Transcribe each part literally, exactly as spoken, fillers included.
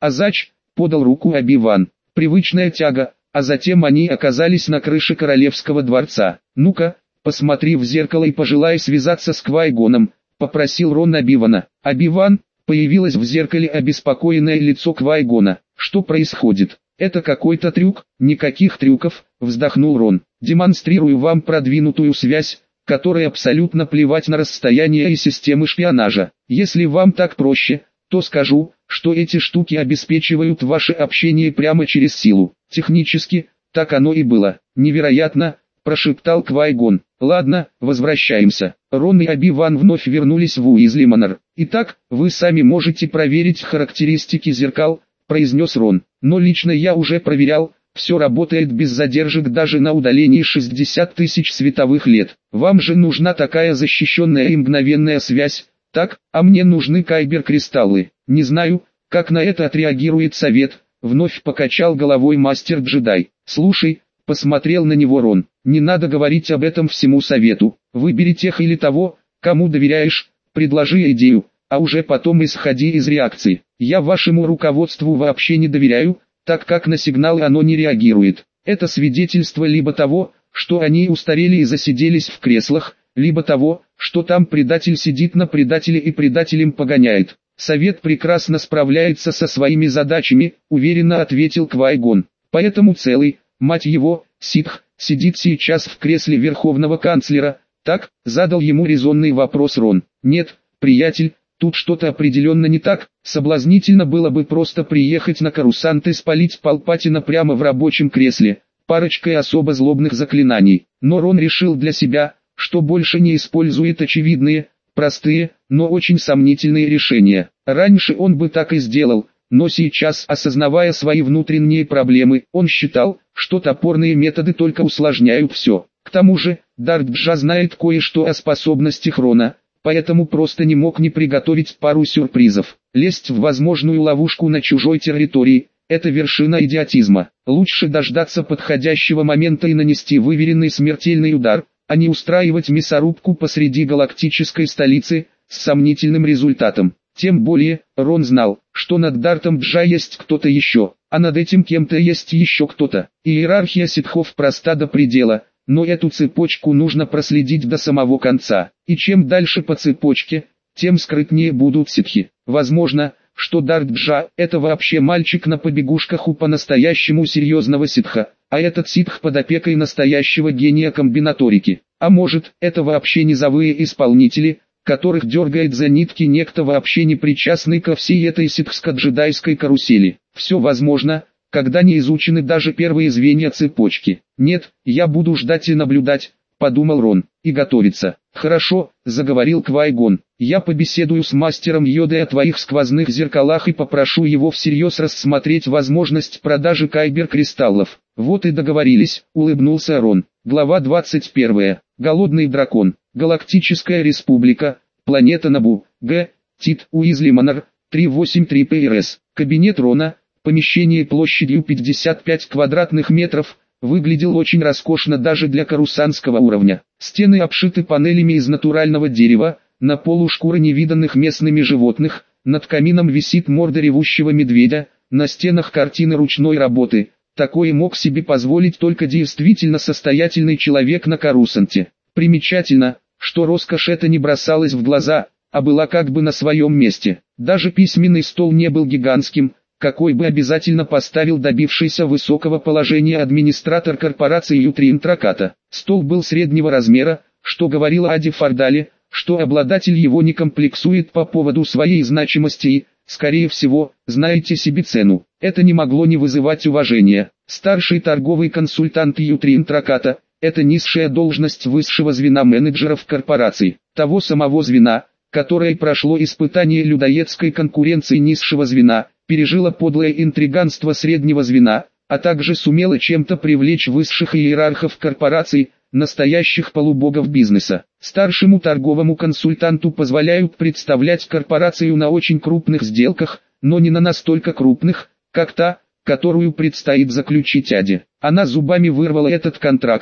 «Азач», — подал руку Оби-Ван. Привычная тяга, а затем они оказались на крыше королевского дворца. «Ну-ка, посмотри в зеркало и пожелай связаться с Квай-Гоном», — попросил Рон Оби-Вана. Оби-Ван, появилось в зеркале обеспокоенное лицо Квай-Гона. «Что происходит? Это какой-то трюк?» «Никаких трюков», — вздохнул Рон. «Демонстрирую вам продвинутую связь, которой абсолютно плевать на расстояние и системы шпионажа. Если вам так проще, то скажу, что эти штуки обеспечивают ваше общение прямо через силу. Технически, так оно и было. Невероятно», — прошептал Квай-Гон. «Ладно, возвращаемся». Рон и Оби-Ван вновь вернулись в Уизли Манор. «Итак, вы сами можете проверить характеристики зеркал», — произнес Рон. «Но лично я уже проверял, все работает без задержек даже на удалении шестьдесят тысяч световых лет. Вам же нужна такая защищенная и мгновенная связь, так? А мне нужны кайбер-кристаллы. Не знаю, как на это отреагирует совет», — вновь покачал головой мастер-джедай. «Слушай», — посмотрел на него Рон, — «не надо говорить об этом всему совету. Выбери тех или того, кому доверяешь, предложи идею, а уже потом исходи из реакции. Я вашему руководству вообще не доверяю, так как на сигналы оно не реагирует. Это свидетельство либо того, что они устарели и засиделись в креслах, либо того, что там предатель сидит на предателе и предателем погоняет. Совет прекрасно справляется со своими задачами», — уверенно ответил Квай-Гон. «Поэтому целый, мать его, ситх, сидит сейчас в кресле верховного канцлера, так?» — задал ему резонный вопрос Рон. «Нет, приятель, тут что-то определенно не так. Соблазнительно было бы просто приехать на Корусант и спалить Палпатина прямо в рабочем кресле, парочкой особо злобных заклинаний. Но Рон решил для себя, что больше не использует очевидные, простые, но очень сомнительные решения. Раньше он бы так и сделал, но сейчас, осознавая свои внутренние проблемы, он считал, что топорные методы только усложняют все. К тому же, Дарт-Джа знает кое-что о способностях Рона, поэтому просто не мог не приготовить пару сюрпризов. Лезть в возможную ловушку на чужой территории – это вершина идиотизма. Лучше дождаться подходящего момента и нанести выверенный смертельный удар, а не устраивать мясорубку посреди галактической столицы, с сомнительным результатом. Тем более, Рон знал, что над Дартом Джа есть кто-то еще, а над этим кем-то есть еще кто-то. Иерархия ситхов проста до предела, но эту цепочку нужно проследить до самого конца. И чем дальше по цепочке, тем скрытнее будут ситхи. Возможно, что Дарт Джа – это вообще мальчик на побегушках у по-настоящему серьезного ситха, а этот ситх под опекой настоящего гения комбинаторики. А может, это вообще низовые исполнители, которых дергает за нитки некто вообще не причастный ко всей этой ситхско-джедайской карусели. Все возможно, когда не изучены даже первые звенья цепочки. «Нет, я буду ждать и наблюдать», — подумал Рон, — «и готовиться». «Хорошо», — заговорил Квай-Гон, — «я побеседую с мастером Йодой о твоих сквозных зеркалах и попрошу его всерьез рассмотреть возможность продажи кайбер-кристаллов». «Вот и договорились», — улыбнулся Рон. Глава двадцать первая. Голодный дракон. Галактическая республика. Планета Набу. Г. Тит. Уизли Манор. три восемь три пэ эр эс. Кабинет Рона. Помещение площадью пятьдесят пять квадратных метров. Выглядел очень роскошно даже для карусанского уровня. Стены обшиты панелями из натурального дерева. На полу шкуры невиданных местными животных. Над камином висит морда ревущего медведя. На стенах картины ручной работы. Такое мог себе позволить только действительно состоятельный человек на Корусанте. Примечательно, что роскошь эта не бросалась в глаза, а была как бы на своем месте. Даже письменный стол не был гигантским, какой бы обязательно поставил добившийся высокого положения администратор корпорации Ютри Интраката. Стол был среднего размера, что говорило о Дефардале, что обладатель его не комплексует по поводу своей значимости и, скорее всего, знаете себе цену. Это не могло не вызывать уважения. Старший торговый консультант Ютри Интраката – это низшая должность высшего звена менеджеров корпораций, того самого звена, которое прошло испытание людоедской конкуренции низшего звена, пережило подлое интриганство среднего звена, а также сумело чем-то привлечь высших иерархов корпораций, настоящих полубогов бизнеса. Старшему торговому консультанту позволяют представлять корпорацию на очень крупных сделках, но не на настолько крупных, как та, которую предстоит заключить Аде. Она зубами вырвала этот контракт,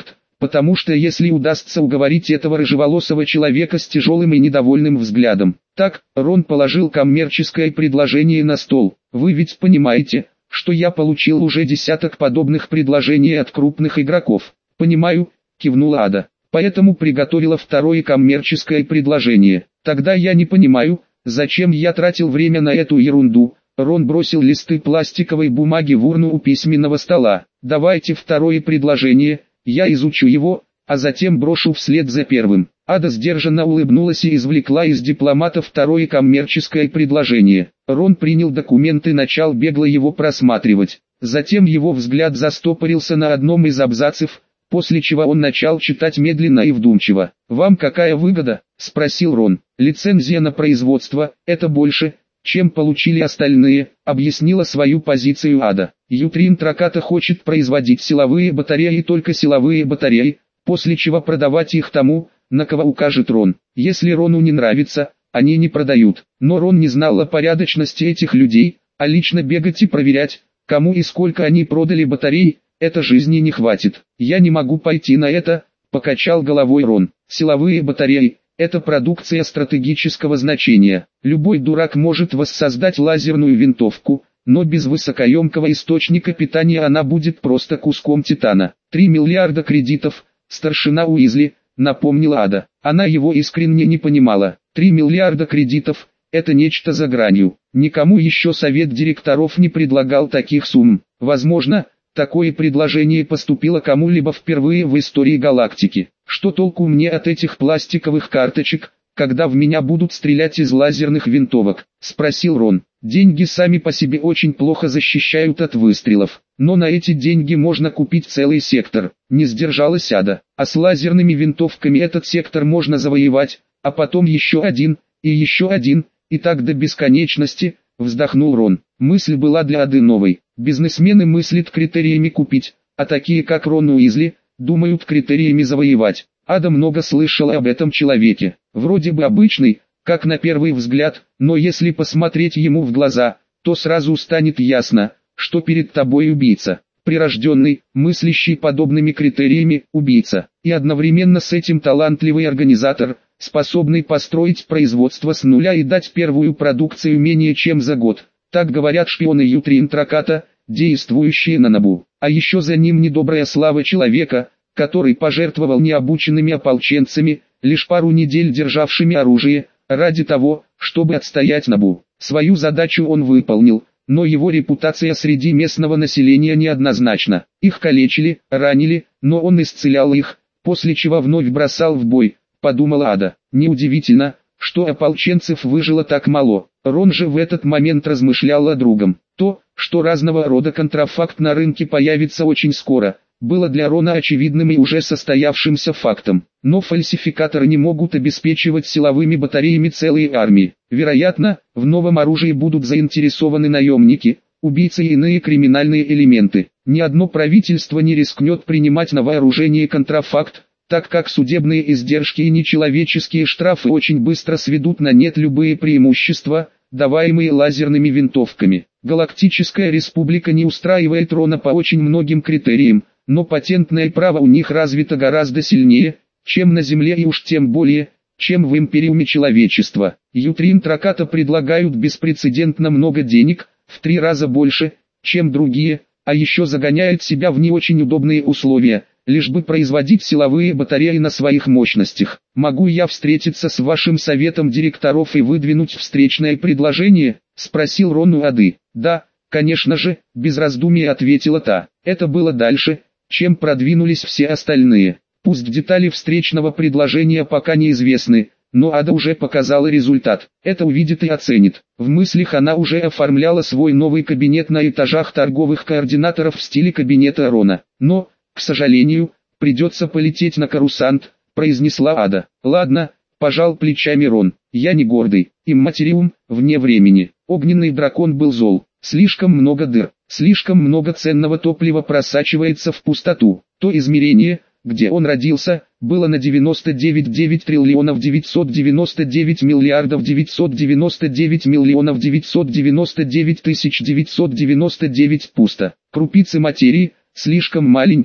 потому что если удастся уговорить этого рыжеволосого человека с тяжелым и недовольным взглядом. Так, Рон положил коммерческое предложение на стол. Вы ведь понимаете, что я получил уже десяток подобных предложений от крупных игроков. Понимаю, кивнула Ада. Поэтому приготовила второе коммерческое предложение. Тогда я не понимаю, зачем я тратил время на эту ерунду. Рон бросил листы пластиковой бумаги в урну у письменного стола. Давайте второе предложение, я изучу его, а затем брошу вслед за первым. Ада сдержанно улыбнулась и извлекла из дипломата второе коммерческое предложение. Рон принял документ и начал бегло его просматривать. Затем его взгляд застопорился на одном из абзацев, после чего он начал читать медленно и вдумчиво. «Вам какая выгода?» – спросил Рон. «Лицензия на производство – это больше, чем получили остальные», – объяснила свою позицию Ада. Ютрин Траката хочет производить силовые батареи и только силовые батареи, после чего продавать их тому, на кого укажет Рон. Если Рону не нравится, они не продают. Но Рон не знал о порядочности этих людей, а лично бегать и проверять, кому и сколько они продали батарей, это жизни не хватит. «Я не могу пойти на это», – покачал головой Рон. «Силовые батареи – это продукция стратегического значения. Любой дурак может воссоздать лазерную винтовку, но без высокоемкого источника питания она будет просто куском титана. Три миллиарда кредитов, старшина Уизли», – напомнила Ада. Она его искренне не понимала. Три миллиарда кредитов – это нечто за гранью. Никому еще совет директоров не предлагал таких сумм. Возможно, такое предложение поступило кому-либо впервые в истории галактики. Что толку мне от этих пластиковых карточек, когда в меня будут стрелять из лазерных винтовок? Спросил Рон. Деньги сами по себе очень плохо защищают от выстрелов. Но на эти деньги можно купить целый сектор. Не сдержалась Ада. А с лазерными винтовками этот сектор можно завоевать, а потом еще один, и еще один, и так до бесконечности, вздохнул Рон. Мысль была для Ады новой. Бизнесмены мыслят критериями купить, а такие как Рон Уизли, думают критериями завоевать. Ада много слышала об этом человеке. Вроде бы обычный, как на первый взгляд, но если посмотреть ему в глаза, то сразу станет ясно, что перед тобой убийца. Прирожденный, мыслящий подобными критериями, убийца. И одновременно с этим талантливый организатор, способный построить производство с нуля и дать первую продукцию менее чем за год. Так говорят шпионы Ютрин Траката, действующие на Набу. А еще за ним недобрая слава человека, который пожертвовал необученными ополченцами, лишь пару недель державшими оружие, ради того, чтобы отстоять Набу. Свою задачу он выполнил, но его репутация среди местного населения неоднозначна. Их калечили, ранили, но он исцелял их, после чего вновь бросал в бой, подумала Ада. Неудивительно, что ополченцев выжило так мало. Рон же в этот момент размышлял о другом. То, что разного рода контрафакт на рынке появится очень скоро, было для Рона очевидным и уже состоявшимся фактом. Но фальсификаторы не могут обеспечивать силовыми батареями целые армии. Вероятно, в новом оружии будут заинтересованы наемники, убийцы и иные криминальные элементы. Ни одно правительство не рискнет принимать на вооружение контрафакт, так как судебные издержки и нечеловеческие штрафы очень быстро сведут на нет любые преимущества, даваемые лазерными винтовками. Галактическая республика не устраивает Рона по очень многим критериям, но патентное право у них развито гораздо сильнее, чем на Земле и уж тем более, чем в Империуме человечества. Ютрин Траката предлагают беспрецедентно много денег, в три раза больше, чем другие, а еще загоняют себя в не очень удобные условия, лишь бы производить силовые батареи на своих мощностях. Могу я встретиться с вашим советом директоров и выдвинуть встречное предложение? Спросил Рон у Ады. Да, конечно же, без раздумий ответила та. Это было дальше, чем продвинулись все остальные. Пусть детали встречного предложения пока неизвестны, но Ада уже показала результат. Это увидит и оценит. В мыслях она уже оформляла свой новый кабинет на этажах торговых координаторов в стиле кабинета Рона. Но, к сожалению, придется полететь на Корусант, произнесла Ада. Ладно, пожал плечами Рон. Я не гордый. Имматериум, вне времени. Огненный дракон был зол. Слишком много дыр, слишком много ценного топлива просачивается в пустоту. То измерение, где он родился, было на девяносто девять целых девять триллионов девятьсот девяносто девять миллиардов девятьсот девяносто девять миллионов девятьсот девяносто девять тысяч девятьсот девяносто девять пусто. Крупицы материи, слишком маленькие,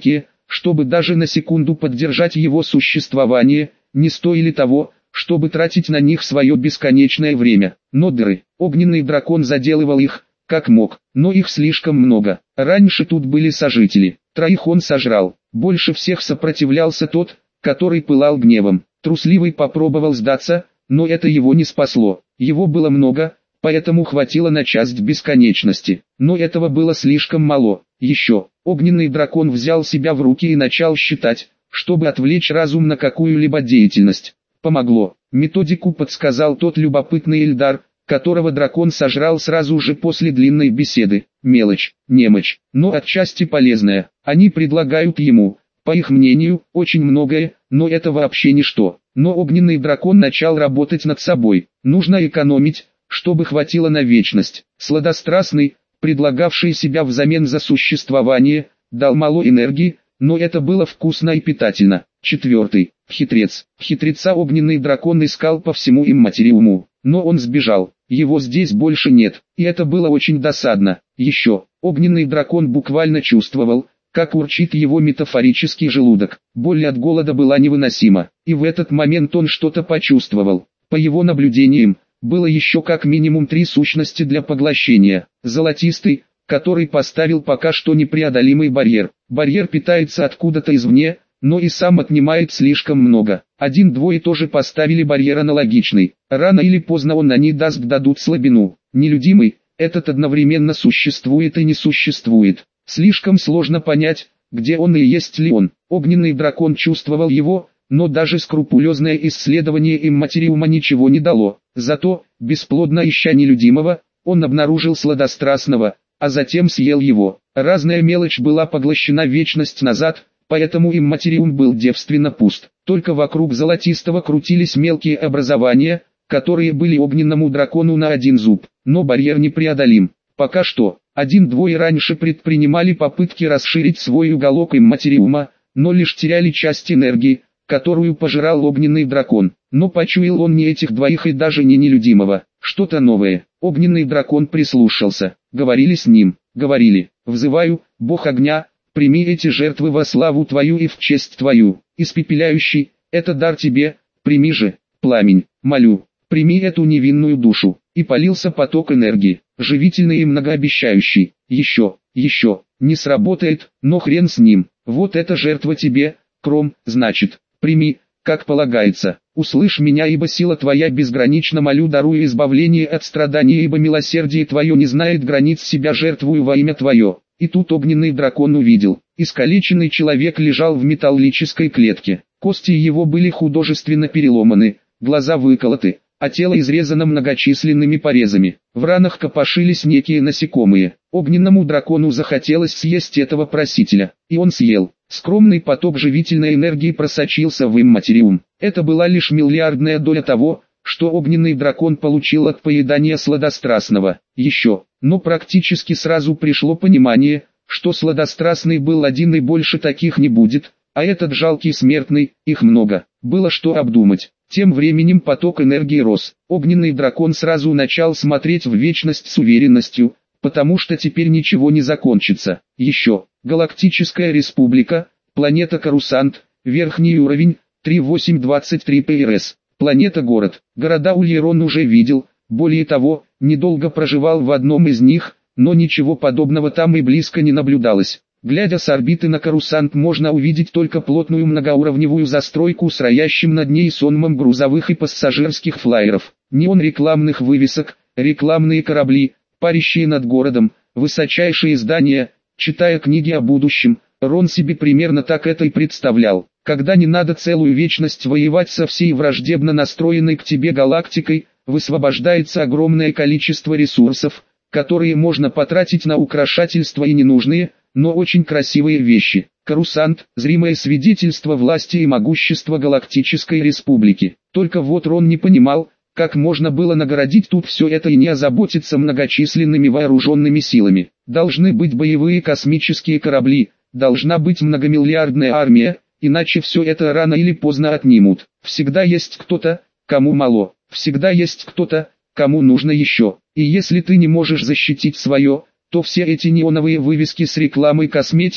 чтобы даже на секунду поддержать его существование, не стоили того, чтобы тратить на них свое бесконечное время. Но дыры, огненный дракон заделывал их, как мог, но их слишком много. Раньше тут были сожители, троих он сожрал. Больше всех сопротивлялся тот, который пылал гневом. Трусливый попробовал сдаться, но это его не спасло. Его было много, поэтому хватило на часть бесконечности. Но этого было слишком мало. Еще, огненный дракон взял себя в руки и начал считать, чтобы отвлечь разум на какую-либо деятельность. Помогло. Методику подсказал тот любопытный Эльдар, которого дракон сожрал сразу же после длинной беседы. Мелочь, немочь, но отчасти полезная. Они предлагают ему, по их мнению, очень многое, но это вообще ничто. Но огненный дракон начал работать над собой. Нужно экономить, чтобы хватило на вечность. Сладострастный, предлагавший себя взамен за существование, дал мало энергии, но это было вкусно и питательно. Четвертый. Хитрец. Хитреца огненный дракон искал по всему имматериуму, но он сбежал. Его здесь больше нет, и это было очень досадно. Еще, огненный дракон буквально чувствовал, как урчит его метафорический желудок. Боль от голода была невыносима, и в этот момент он что-то почувствовал. По его наблюдениям, было еще как минимум три сущности для поглощения. Золотистый, который поставил пока что непреодолимый барьер. Барьер питается откуда-то извне, но и сам отнимает слишком много. Один-двое тоже поставили барьер аналогичный. Рано или поздно он на них даст дадут слабину. Нелюдимый, этот одновременно существует и не существует. Слишком сложно понять, где он и есть ли он. Огненный дракон чувствовал его, но даже скрупулезное исследование имматериума ничего не дало. Зато, бесплодно ища нелюдимого, он обнаружил сладострастного, а затем съел его. Разная мелочь была поглощена вечность назад, поэтому имматериум был девственно пуст. Только вокруг золотистого крутились мелкие образования, которые были огненному дракону на один зуб. Но барьер непреодолим. Пока что, один-двое раньше предпринимали попытки расширить свой уголок имматериума, но лишь теряли часть энергии, которую пожирал огненный дракон. Но почуял он не этих двоих и даже не нелюдимого. Что-то новое. Огненный дракон прислушался. Говорили с ним. Говорили: «Взываю, бог огня, прими эти жертвы во славу твою и в честь твою. Испепеляющий, это дар тебе, прими же, пламень, молю, прими эту невинную душу». И полился поток энергии, живительный и многообещающий. Еще, еще, не сработает, но хрен с ним. Вот эта жертва тебе, Кром, значит, прими, как полагается. Услышь меня, ибо сила твоя безгранична, молю, даруй избавление от страдания, ибо милосердие твое не знает границ, себя жертвую во имя твое. И тут огненный дракон увидел, искалеченный человек лежал в металлической клетке. Кости его были художественно переломаны, глаза выколоты, а тело изрезано многочисленными порезами. В ранах копошились некие насекомые. Огненному дракону захотелось съесть этого просителя, и он съел. Скромный поток живительной энергии просочился в имматериум. Это была лишь миллиардная доля того, что огненный дракон получил от поедания сладострастного. Еще, но практически сразу пришло понимание, что сладострастный был один и больше таких не будет, а этот жалкий смертный, их много. Было что обдумать. Тем временем поток энергии рос. Огненный дракон сразу начал смотреть в вечность с уверенностью, потому что теперь ничего не закончится. Еще, Галактическая Республика, планета Карусант, верхний уровень, три восемь двадцать три пэ эр эс. Планета-город. Города Ульерон уже видел, более того, недолго проживал в одном из них, но ничего подобного там и близко не наблюдалось. Глядя с орбиты на Карусант, можно увидеть только плотную многоуровневую застройку с роящим над ней сонмом грузовых и пассажирских флайеров, неон рекламных вывесок, рекламные корабли, парящие над городом, высочайшие здания. Читая книги о будущем, Рон себе примерно так это и представлял. Когда не надо целую вечность воевать со всей враждебно настроенной к тебе галактикой, высвобождается огромное количество ресурсов, которые можно потратить на украшательство и ненужные, но очень красивые вещи. Карусант – зримое свидетельство власти и могущества Галактической Республики. Только вот Рон не понимал, как можно было наградить тут все это и не озаботиться многочисленными вооруженными силами. Должны быть боевые космические корабли, должна быть многомиллиардная армия, иначе все это рано или поздно отнимут. Всегда есть кто-то, кому мало, всегда есть кто-то, кому нужно еще. И если ты не можешь защитить свое, то все эти неоновые вывески с рекламой косметики,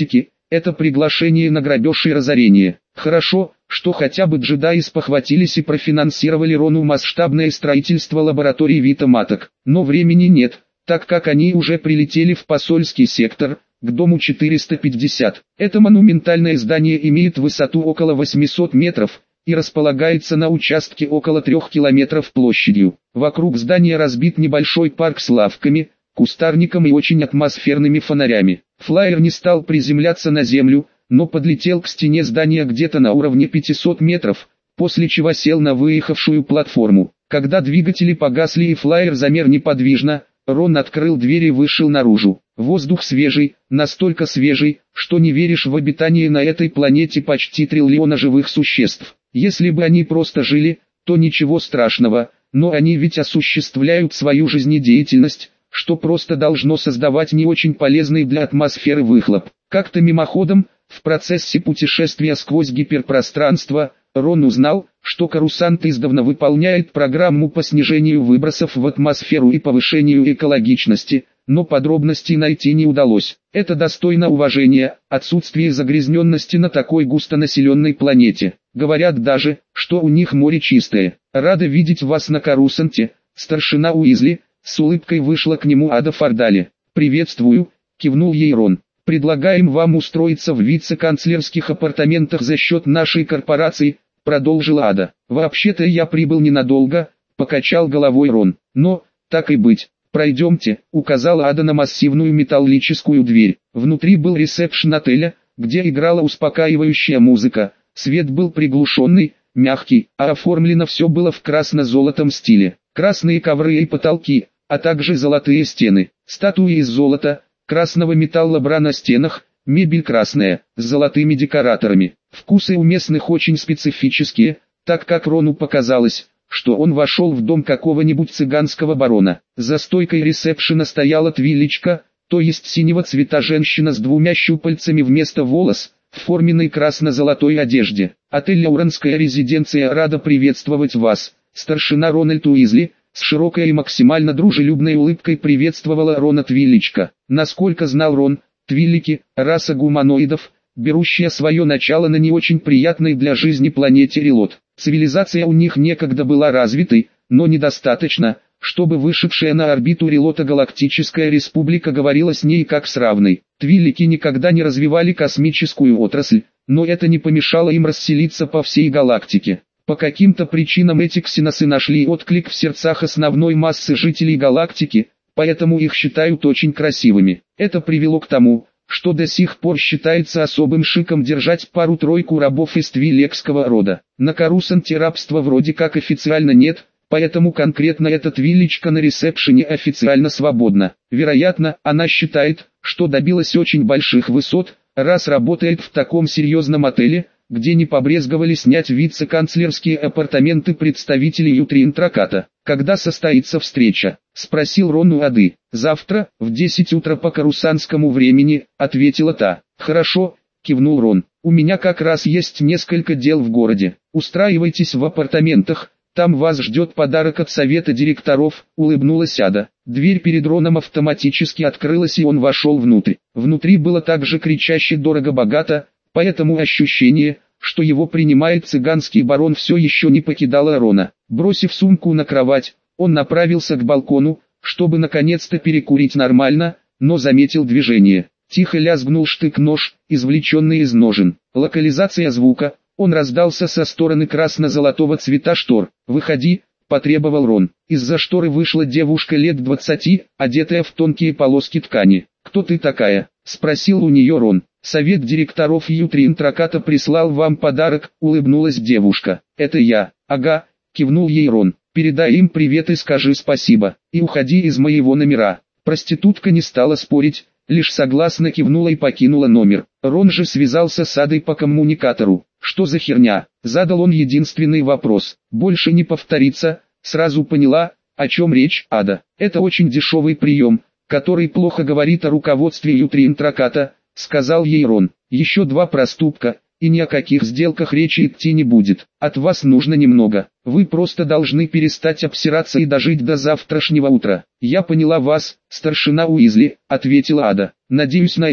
Это приглашение на грабеж и разорение. Хорошо, что хотя бы джедаи спохватились и профинансировали Рону масштабное строительство лаборатории Вита Маток. Но времени нет, так как они уже прилетели в посольский сектор, к дому четыреста пятьдесят. Это монументальное здание имеет высоту около восьмисот метров и располагается на участке около трех километров площадью. Вокруг здания разбит небольшой парк с лавками, кустарником и очень атмосферными фонарями. Флайер не стал приземляться на землю, но подлетел к стене здания где-то на уровне пятисот метров, после чего сел на выехавшую платформу. Когда двигатели погасли и флайер замер неподвижно, Рон открыл дверь и вышел наружу. Воздух свежий, настолько свежий, что не веришь в обитание на этой планете почти триллиона живых существ. Если бы они просто жили, то ничего страшного, но они ведь осуществляют свою жизнедеятельность, что просто должно создавать не очень полезный для атмосферы выхлоп. Как-то мимоходом, в процессе путешествия сквозь гиперпространство, Рон узнал, что Корусант издавна выполняет программу по снижению выбросов в атмосферу и повышению экологичности, но подробностей найти не удалось. Это достойно уважения, отсутствие загрязненности на такой густонаселенной планете. Говорят даже, что у них море чистое. Рада видеть вас на Корусанте, старшина Уизли. С улыбкой вышла к нему Ада Фардали. «Приветствую», — кивнул ей Рон. «Предлагаем вам устроиться в вице-канцлерских апартаментах за счет нашей корпорации», — продолжила Ада. «Вообще-то я прибыл ненадолго», — покачал головой Рон. «Но, так и быть, пройдемте», — указала Ада на массивную металлическую дверь. Внутри был ресепшн отеля, где играла успокаивающая музыка. Свет был приглушенный, мягкий, а оформлено все было в красно-золотом стиле. Красные ковры и потолки, а также золотые стены, статуи из золота, красного металла бра на стенах, мебель красная, с золотыми декораторами. Вкусы у местных очень специфические, так как Рону показалось, что он вошел в дом какого-нибудь цыганского барона. За стойкой ресепшена стояла твиличка, то есть синего цвета женщина с двумя щупальцами вместо волос, в форменной красно-золотой одежде. «Отель «Лауранская резиденция» рада приветствовать вас», старшина Рональд Уизли, с широкой и максимально дружелюбной улыбкой приветствовала Рона Твиличка. Насколько знал Рон, твилики – раса гуманоидов, берущая свое начало на не очень приятной для жизни планете Релот. Цивилизация у них некогда была развитой, но недостаточно, чтобы вышедшая на орбиту Релота Галактическая Республика говорила с ней как с равной. Твилики никогда не развивали космическую отрасль, но это не помешало им расселиться по всей галактике. По каким-то причинам эти ксеносы нашли отклик в сердцах основной массы жителей галактики, поэтому их считают очень красивыми. Это привело к тому, что до сих пор считается особым шиком держать пару-тройку рабов из твилекского рода. На Корусанте рабства вроде как официально нет, поэтому конкретно эта твиличка на ресепшене официально свободна. Вероятно, она считает, что добилась очень больших высот, раз работает в таком серьезном отеле, где не побрезговали снять вице-канцлерские апартаменты представителей Ютрин-Траката. «Когда состоится встреча?» — спросил Рон у Ады. «Завтра, в десять утра по корусанскому времени», — ответила та. «Хорошо», — кивнул Рон. «У меня как раз есть несколько дел в городе. Устраивайтесь в апартаментах, там вас ждет подарок от совета директоров», — улыбнулась Ада. Дверь перед Роном автоматически открылась и он вошел внутрь. Внутри было также кричаще дорого-богато, поэтому ощущение, что его принимает цыганский барон, все еще не покидало Рона. Бросив сумку на кровать, он направился к балкону, чтобы наконец-то перекурить нормально, но заметил движение. Тихо лязгнул штык-нож, извлеченный из ножен. Локализация звука, он раздался со стороны красно-золотого цвета штор. «Выходи», — потребовал Рон. Из-за шторы вышла девушка лет двадцати, одетая в тонкие полоски ткани. «Кто ты такая?» — спросил у нее Рон. «Совет директоров Ютрин-Траката прислал вам подарок», — улыбнулась девушка. «Это я». «Ага», — кивнул ей Рон. «Передай им привет и скажи спасибо. И уходи из моего номера». Проститутка не стала спорить, лишь согласно кивнула и покинула номер. Рон же связался с Адой по коммуникатору. «Что за херня?» — задал он единственный вопрос. «Больше не повторится», — сразу поняла, о чем речь. «Ада, это очень дешевый прием, который плохо говорит о руководстве Ютрин-Траката», — сказал ей Рон. «Еще два проступка, и ни о каких сделках речи идти не будет. От вас нужно немного. Вы просто должны перестать обсираться и дожить до завтрашнего утра». «Я поняла вас, старшина Уизли», — ответила Ада. «Надеюсь на это»,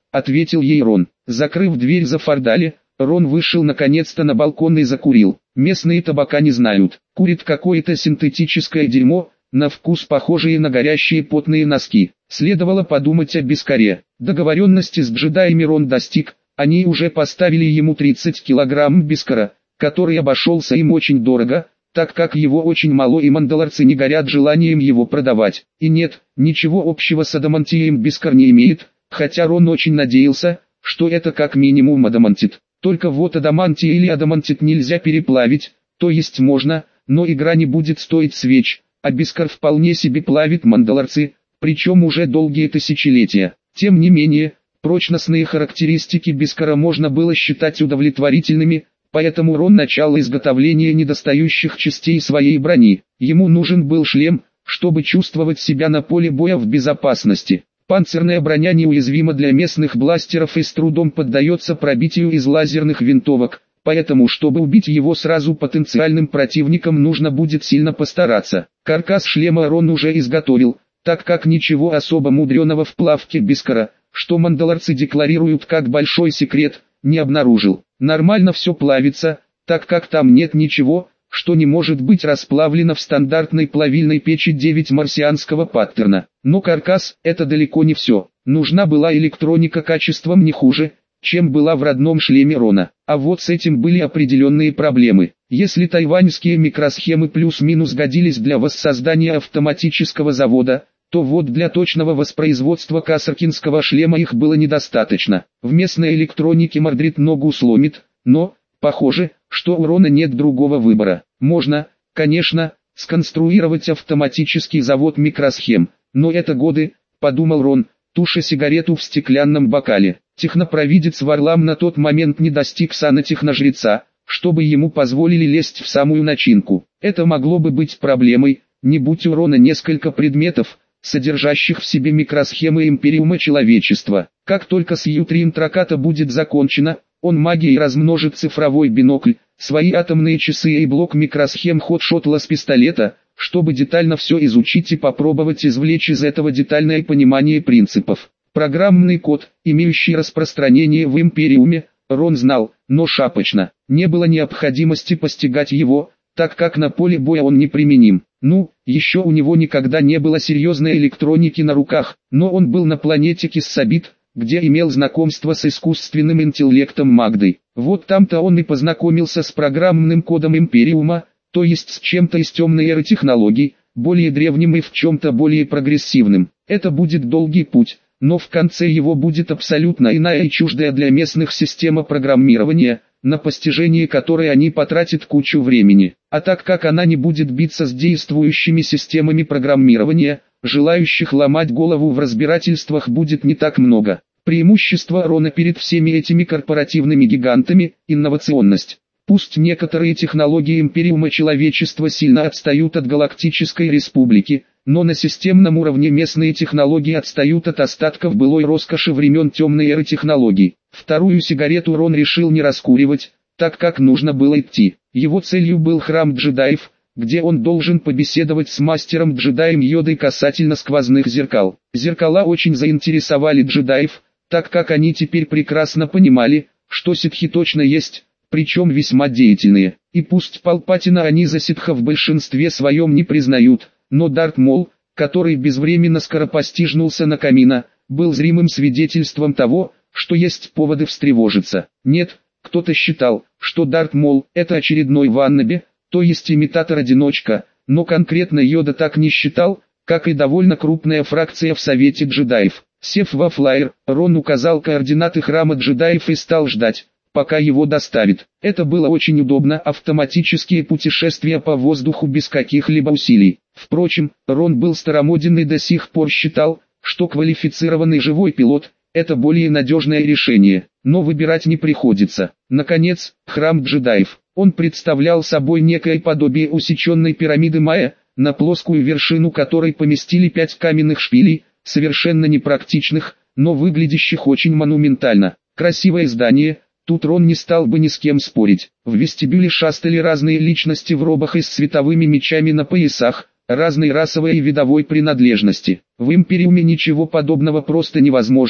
ответил ей Рон. Закрыв дверь за Фардали, Рон вышел наконец-то на балкон и закурил. Местные табака не знают, курит какое-то синтетическое дерьмо, на вкус похожие на горящие потные носки. Следовало подумать о Бискаре. Договоренности с джедаями Рон достиг, они уже поставили ему тридцать килограмм Бискара, который обошелся им очень дорого, так как его очень мало и мандалорцы не горят желанием его продавать. И нет, ничего общего с адамантием Бискар не имеет, хотя Рон очень надеялся, что это как минимум адамантит. Только вот адамантий или адамантит нельзя переплавить, то есть можно, но игра не будет стоить свеч, а Бискар вполне себе плавит мандалорцы, причем уже долгие тысячелетия. Тем не менее, прочностные характеристики Бискара можно было считать удовлетворительными, поэтому Рон начал изготовление недостающих частей своей брони. Ему нужен был шлем, чтобы чувствовать себя на поле боя в безопасности. Панцирная броня неуязвима для местных бластеров и с трудом поддается пробитию из лазерных винтовок, поэтому чтобы убить его сразу потенциальным противником нужно будет сильно постараться. Каркас шлема Рон уже изготовил, так как ничего особо мудреного в плавке Бискара, что мандалорцы декларируют как большой секрет, не обнаружил. Нормально все плавится, так как там нет ничего, что не может быть расплавлено в стандартной плавильной печи девять марсианского паттерна. Но каркас – это далеко не все. Нужна была электроника качеством не хуже, чем была в родном шлеме Рона. А вот с этим были определенные проблемы. Если тайваньские микросхемы плюс-минус годились для воссоздания автоматического завода, то вот для точного воспроизводства касаркинского шлема их было недостаточно. В местной электронике Мордрид ногу сломит, но, похоже, что у Рона нет другого выбора. Можно, конечно, сконструировать автоматический завод микросхем, но это годы, подумал Рон, туша сигарету в стеклянном бокале. Технопровидец Варлам на тот момент не достиг сана техножреца, чтобы ему позволили лезть в самую начинку. Это могло бы быть проблемой, не будь у Рона несколько предметов, содержащих в себе микросхемы Империума человечества. Как только сьютри интраката будет закончена, он магией размножит цифровой бинокль, свои атомные часы и блок микросхем хот-шотла с пистолета, чтобы детально все изучить и попробовать извлечь из этого детальное понимание принципов. Программный код, имеющий распространение в Империуме, Рон знал, но шапочно. Не было необходимости постигать его, так как на поле боя он неприменим. Ну, еще у него никогда не было серьезной электроники на руках, но он был на планете Киссабит, где имел знакомство с искусственным интеллектом Магдой. Вот там-то он и познакомился с программным кодом Империума, то есть с чем-то из темной эры технологий, более древним и в чем-то более прогрессивным. Это будет долгий путь, но в конце его будет абсолютно иная и чуждая для местных система программирования, на постижение которой они потратят кучу времени. А так как она не будет биться с действующими системами программирования, желающих ломать голову в разбирательствах будет не так много. Преимущество Рона перед всеми этими корпоративными гигантами – инновационность. Пусть некоторые технологии Империума человечества сильно отстают от Галактической Республики, но на системном уровне местные технологии отстают от остатков былой роскоши времен темной эры технологий. Вторую сигарету Рон решил не раскуривать, так как нужно было идти. Его целью был храм джедаев, где он должен побеседовать с мастером джедаем Йодой касательно сквозных зеркал. Зеркала очень заинтересовали джедаев, так как они теперь прекрасно понимали, что ситхи точно есть, причем весьма деятельные. И пусть Палпатина они за ситха в большинстве своем не признают, но Дарт Мол, который безвременно скоропостижнулся на Камина, был зримым свидетельством того, что есть поводы встревожиться. Нет, кто-то считал, что Дарт Мол – это очередной ваннаби, то есть имитатор-одиночка, но конкретно Йода так не считал, как и довольно крупная фракция в Совете джедаев. Сев во флайер, Рон указал координаты храма джедаев и стал ждать, пока его доставят. Это было очень удобно, автоматические путешествия по воздуху без каких-либо усилий. Впрочем, Рон был старомоден и до сих пор считал, что квалифицированный живой пилот – это более надежное решение, но выбирать не приходится. Наконец, храм джедаев. Он представлял собой некое подобие усеченной пирамиды Майя, на плоскую вершину которой поместили пять каменных шпилей, совершенно непрактичных, но выглядящих очень монументально. Красивое здание, тут Рон не стал бы ни с кем спорить. В вестибюле шастали разные личности в робах и с световыми мечами на поясах, разной расовой и видовой принадлежности. В Империуме ничего подобного просто невозможно,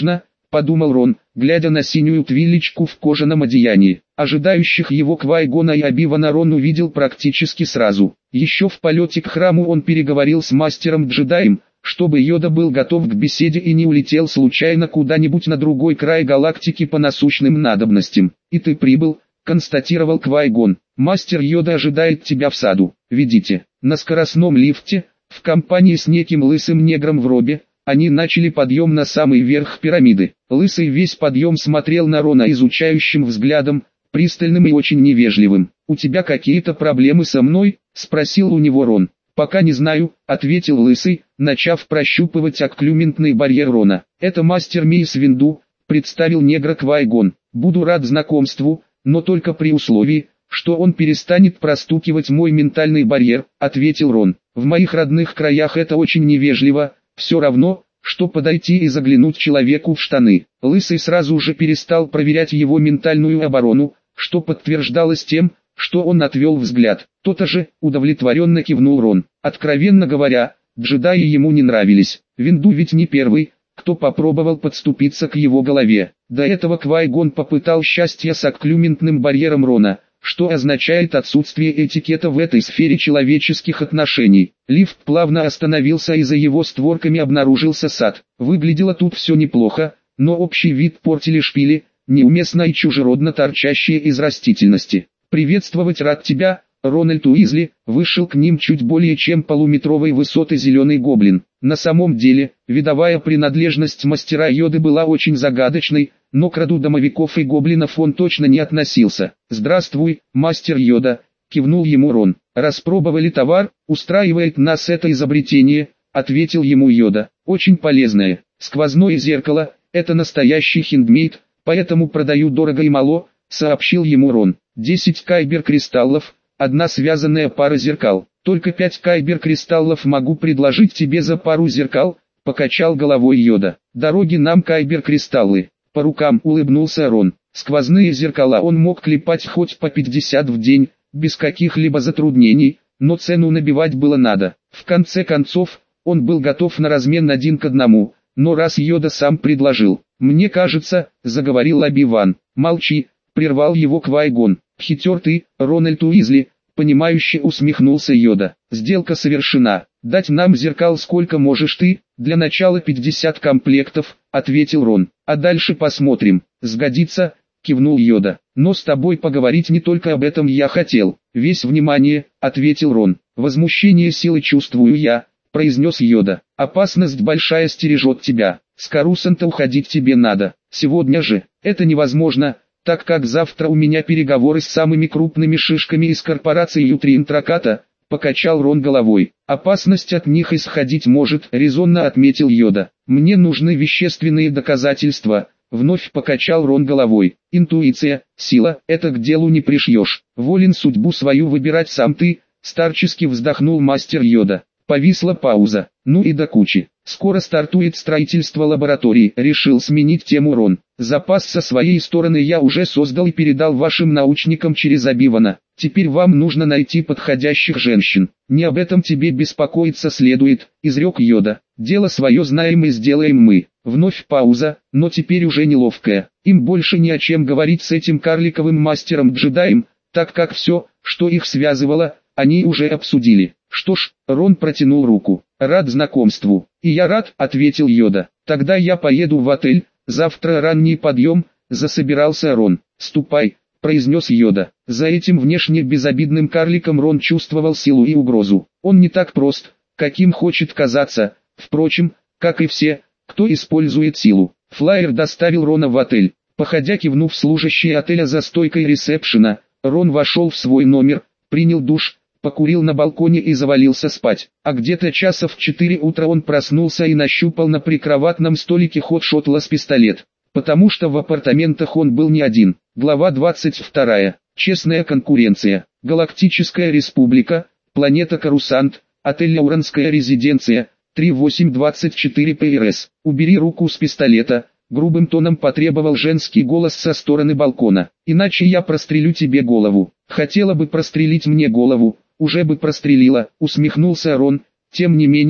подумал Рон, глядя на синюю твилечку в кожаном одеянии. Ожидающих его Квай-Гона и Оби-Вана Рон увидел практически сразу. Еще в полете к храму он переговорил с мастером-джедаем, чтобы Йода был готов к беседе и не улетел случайно куда-нибудь на другой край галактики по насущным надобностям. «И ты прибыл», — констатировал Квай-Гон. «Мастер Йода ожидает тебя в саду. Ведите». На скоростном лифте, в компании с неким лысым негром в робе, они начали подъем на самый верх пирамиды. Лысый весь подъем смотрел на Рона изучающим взглядом, пристальным и очень невежливым. «У тебя какие-то проблемы со мной?» — спросил у него Рон. «Пока не знаю», — ответил Лысый, начав прощупывать окклюментный барьер Рона. «Это мастер Мейс Винду», — представил негра Квай-Гон. «Буду рад знакомству, но только при условии, что он перестанет простукивать мой ментальный барьер», — ответил Рон. «В моих родных краях это очень невежливо, все равно, что подойти и заглянуть человеку в штаны». Лысый сразу же перестал проверять его ментальную оборону, что подтверждалось тем, что он отвел взгляд. «То-то же», — удовлетворенно кивнул Рон. Откровенно говоря, джедаи ему не нравились. Винду ведь не первый, кто попробовал подступиться к его голове. До этого Квай-Гон попытал счастья с окклюментным барьером Рона, что означает отсутствие этикета в этой сфере человеческих отношений. Лифт плавно остановился и за его створками обнаружился сад. Выглядело тут все неплохо, но общий вид портили шпили, неуместно и чужеродно торчащие из растительности. «Приветствовать рад тебя, Рональд Уизли», вышел к ним чуть более чем полуметровой высоты зеленый гоблин. На самом деле, видовая принадлежность мастера Йоды была очень загадочной, но к роду домовиков и гоблинов он точно не относился. «Здравствуй, мастер Йода», кивнул ему Рон. «Распробовали товар, устраивает нас это изобретение», ответил ему Йода. «Очень полезное. Сквозное зеркало, это настоящий хендмейд, поэтому продаю дорого и мало», сообщил ему Рон. «Десять кайбер-кристаллов, одна связанная пара зеркал. Только пять кайбер-кристаллов могу предложить тебе за пару зеркал», покачал головой Йода. «Дороги нам кайбер-кристаллы». По рукам улыбнулся Рон. Сквозные зеркала он мог клепать хоть по пятьдесят в день, без каких-либо затруднений, но цену набивать было надо. В конце концов, он был готов на размен один к одному, но раз Йода сам предложил. «Мне кажется», — заговорил Оби-Ван. «Молчи», — прервал его Квай-Гон. «Хитер ты, Рональд Уизли», — понимающе усмехнулся Йода. «Сделка совершена. Дать нам зеркал сколько можешь ты?» «Для начала пятьдесят комплектов», — ответил Рон. «А дальше посмотрим». «Сгодится», — кивнул Йода. «Но с тобой поговорить не только об этом я хотел». «Весь внимание», — ответил Рон. «Возмущение силы чувствую я», — произнес Йода. «Опасность большая стережет тебя. С Корусанта уходить тебе надо. Сегодня же. Это невозможно, так как завтра у меня переговоры с самыми крупными шишками из корпорации Ютри Интраката», — покачал Рон головой. «Опасность от них исходить может», — резонно отметил Йода. «Мне нужны вещественные доказательства», — вновь покачал Рон головой. «Интуиция, сила, это к делу не пришьешь. Волен судьбу свою выбирать сам ты», — старчески вздохнул мастер Йода. Повисла пауза. «Ну и до кучи. Скоро стартует строительство лаборатории», — решил сменить тему Рон. «Запас со своей стороны я уже создал и передал вашим научникам через Оби-Вана. Теперь вам нужно найти подходящих женщин. Не об этом тебе беспокоиться следует», — изрек Йода. «Дело свое знаем и сделаем мы». Вновь пауза, но теперь уже неловкая. Им больше не о чем говорить с этим карликовым мастером-джедаем, так как все, что их связывало, они уже обсудили. «Что ж», — Рон протянул руку. «Рад знакомству». «И я рад», — ответил Йода. «Тогда я поеду в отель, завтра ранний подъем», — засобирался Рон. «Ступай», — произнес Йода. За этим внешне безобидным карликом Рон чувствовал силу и угрозу. Он не так прост, каким хочет казаться, впрочем, как и все, кто использует силу. Флайер доставил Рона в отель. Походя кивнув служащей отеля за стойкой ресепшена, Рон вошел в свой номер, принял душ, покурил на балконе и завалился спать. А где-то часа в четыре утра он проснулся и нащупал на прикроватном столике хот-шот-лаз-пистолет. Потому что в апартаментах он был не один. Глава двадцать вторая. Честная конкуренция. Галактическая республика, планета Корусант, отель Лауранская резиденция, три восемь двадцать четыре ПРС. «Убери руку с пистолета», — грубым тоном потребовал женский голос со стороны балкона. «Иначе я прострелю тебе голову». «Хотела бы прострелить мне голову, уже бы прострелила», — усмехнулся Рон. «Тем не менее,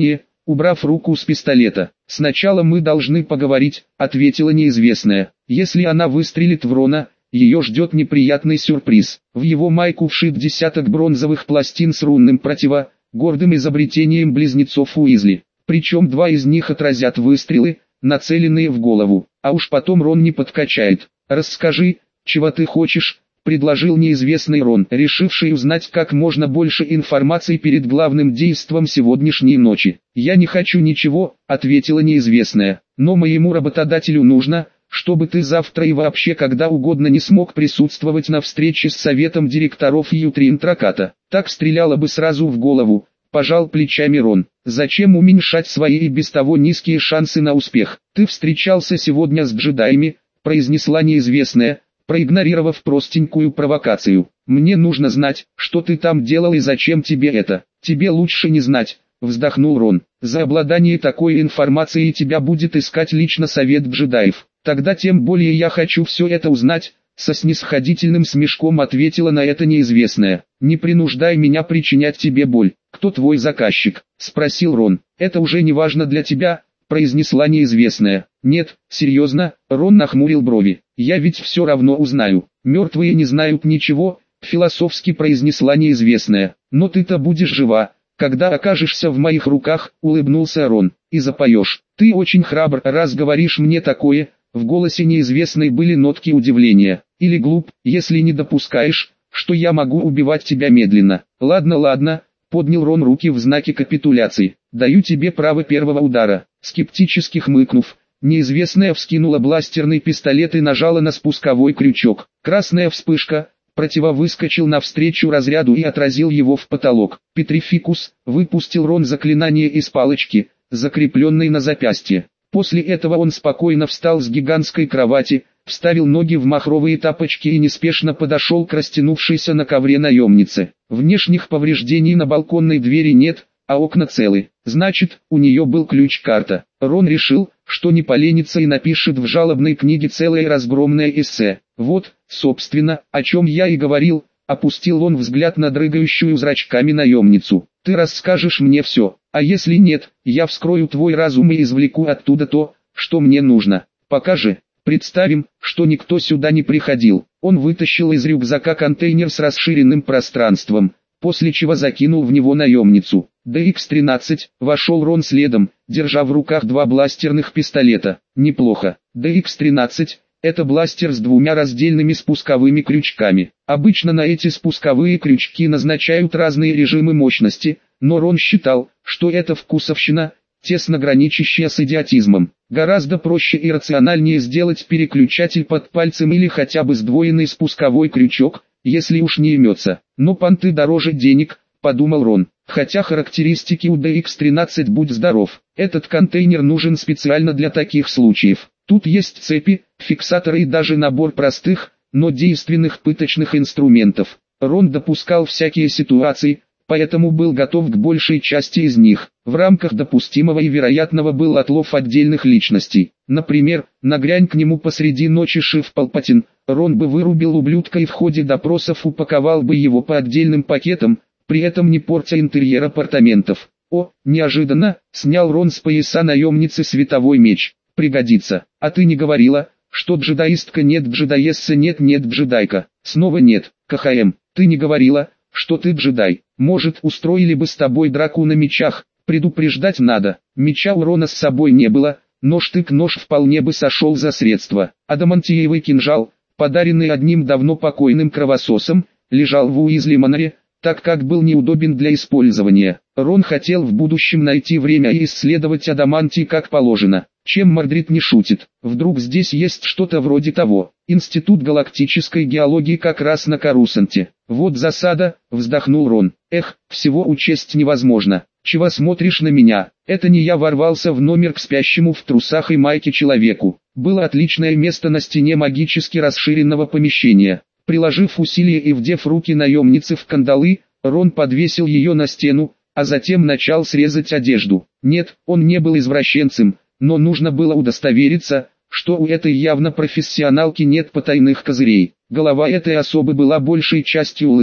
убрав руку с пистолета. «Сначала мы должны поговорить», — ответила неизвестная. «Если она выстрелит в Рона, ее ждет неприятный сюрприз. В его майку вшит десяток бронзовых пластин с рунным противо, гордым изобретением близнецов Уизли. Причем два из них отразят выстрелы, нацеленные в голову, а уж потом Рон не подкачает. Расскажи, чего ты хочешь», — предложил неизвестный Рон, решивший узнать как можно больше информации перед главным действом сегодняшней ночи. «Я не хочу ничего», — ответила неизвестная, — «но моему работодателю нужно, чтобы ты завтра и вообще когда угодно не смог присутствовать на встрече с советом директоров Ютрин-Траката. Так стреляло бы сразу в голову», — пожал плечами Рон. «Зачем уменьшать свои и без того низкие шансы на успех? Ты встречался сегодня с джедаями», — произнесла неизвестная, проигнорировав простенькую провокацию. «Мне нужно знать, что ты там делал и зачем тебе это». «Тебе лучше не знать», — вздохнул Рон. «За обладание такой информацией тебя будет искать лично совет джедаев». «Тогда тем более я хочу все это узнать», — со снисходительным смешком ответила на это неизвестная. «Не принуждай меня причинять тебе боль». «Кто твой заказчик?» — спросил Рон. «Это уже не важно для тебя», — произнесла неизвестная. «Нет, серьезно», — Рон нахмурил брови. «Я ведь все равно узнаю. Мертвые не знают ничего», — философски произнесла неизвестная. «Но ты-то будешь жива, когда окажешься в моих руках», — улыбнулся Рон. «И запоешь. Ты очень храбр, раз говоришь мне такое». В голосе неизвестной были нотки удивления. «Или глуп, если не допускаешь, что я могу убивать тебя медленно». «Ладно, ладно», — поднял Рон руки в знаке капитуляции. «Даю тебе право первого удара». Скептически хмыкнув, неизвестная вскинула бластерный пистолет и нажала на спусковой крючок. Красная вспышка, противо выскочил навстречу разряду и отразил его в потолок. «Петрификус», — выпустил Рон заклинание из палочки, закрепленной на запястье. После этого он спокойно встал с гигантской кровати, вставил ноги в махровые тапочки и неспешно подошел к растянувшейся на ковре наемнице. Внешних повреждений на балконной двери нет, а окна целы. Значит, у нее был ключ-карта. Рон решил, что не поленится и напишет в жалобной книге целое разгромное эссе. «Вот, собственно, о чем я и говорил», — опустил он взгляд на дрыгающую зрачками наемницу. «Ты расскажешь мне все, а если нет, я вскрою твой разум и извлеку оттуда то, что мне нужно. Пока же, представим, что никто сюда не приходил». Он вытащил из рюкзака контейнер с расширенным пространством, после чего закинул в него наемницу. Дэ икс тринадцать, вошел Рон следом, держа в руках два бластерных пистолета. Неплохо. Дэ икс тринадцать, это бластер с двумя раздельными спусковыми крючками. Обычно на эти спусковые крючки назначают разные режимы мощности, но Рон считал, что это вкусовщина, тесно граничащая с идиотизмом. Гораздо проще и рациональнее сделать переключатель под пальцем или хотя бы сдвоенный спусковой крючок, если уж не имется. Но понты дороже денег, подумал Рон. Хотя характеристики у Дэ икс тринадцать будь здоров. Этот контейнер нужен специально для таких случаев. Тут есть цепи, фиксаторы и даже набор простых, но действенных пыточных инструментов. Рон допускал всякие ситуации, поэтому был готов к большей части из них. В рамках допустимого и вероятного был отлов отдельных личностей. Например, нагрянь к нему посреди ночи Шиф Палпатин, Рон бы вырубил ублюдка и в ходе допросов упаковал бы его по отдельным пакетам, при этом не портя интерьер апартаментов. О, неожиданно, снял Рон с пояса наемницы световой меч. Пригодится. А ты не говорила, что джедаистка нет, джедаесса нет, нет джедайка. Снова нет. КХМ, ты не говорила, что ты джедай. Может, устроили бы с тобой драку на мечах. Предупреждать надо. Меча у Рона с собой не было, но штык-нож вполне бы сошел за средство. Адамантиевый кинжал, подаренный одним давно покойным кровососом, лежал в Уизли Маноре, так как был неудобен для использования. Рон хотел в будущем найти время и исследовать адамантий как положено. Чем Мордрид не шутит? Вдруг здесь есть что-то вроде того. Институт галактической геологии как раз на Корусанте. Вот засада, вздохнул Рон. Эх, всего учесть невозможно. Чего смотришь на меня? Это не я ворвался в номер к спящему в трусах и майке человеку. Было отличное место на стене магически расширенного помещения. Приложив усилия и вдев руки наемницы в кандалы, Рон подвесил ее на стену, а затем начал срезать одежду. Нет, он не был извращенцем, но нужно было удостовериться, что у этой явно профессионалки нет потайных козырей. Голова этой особы была большей частью лысой,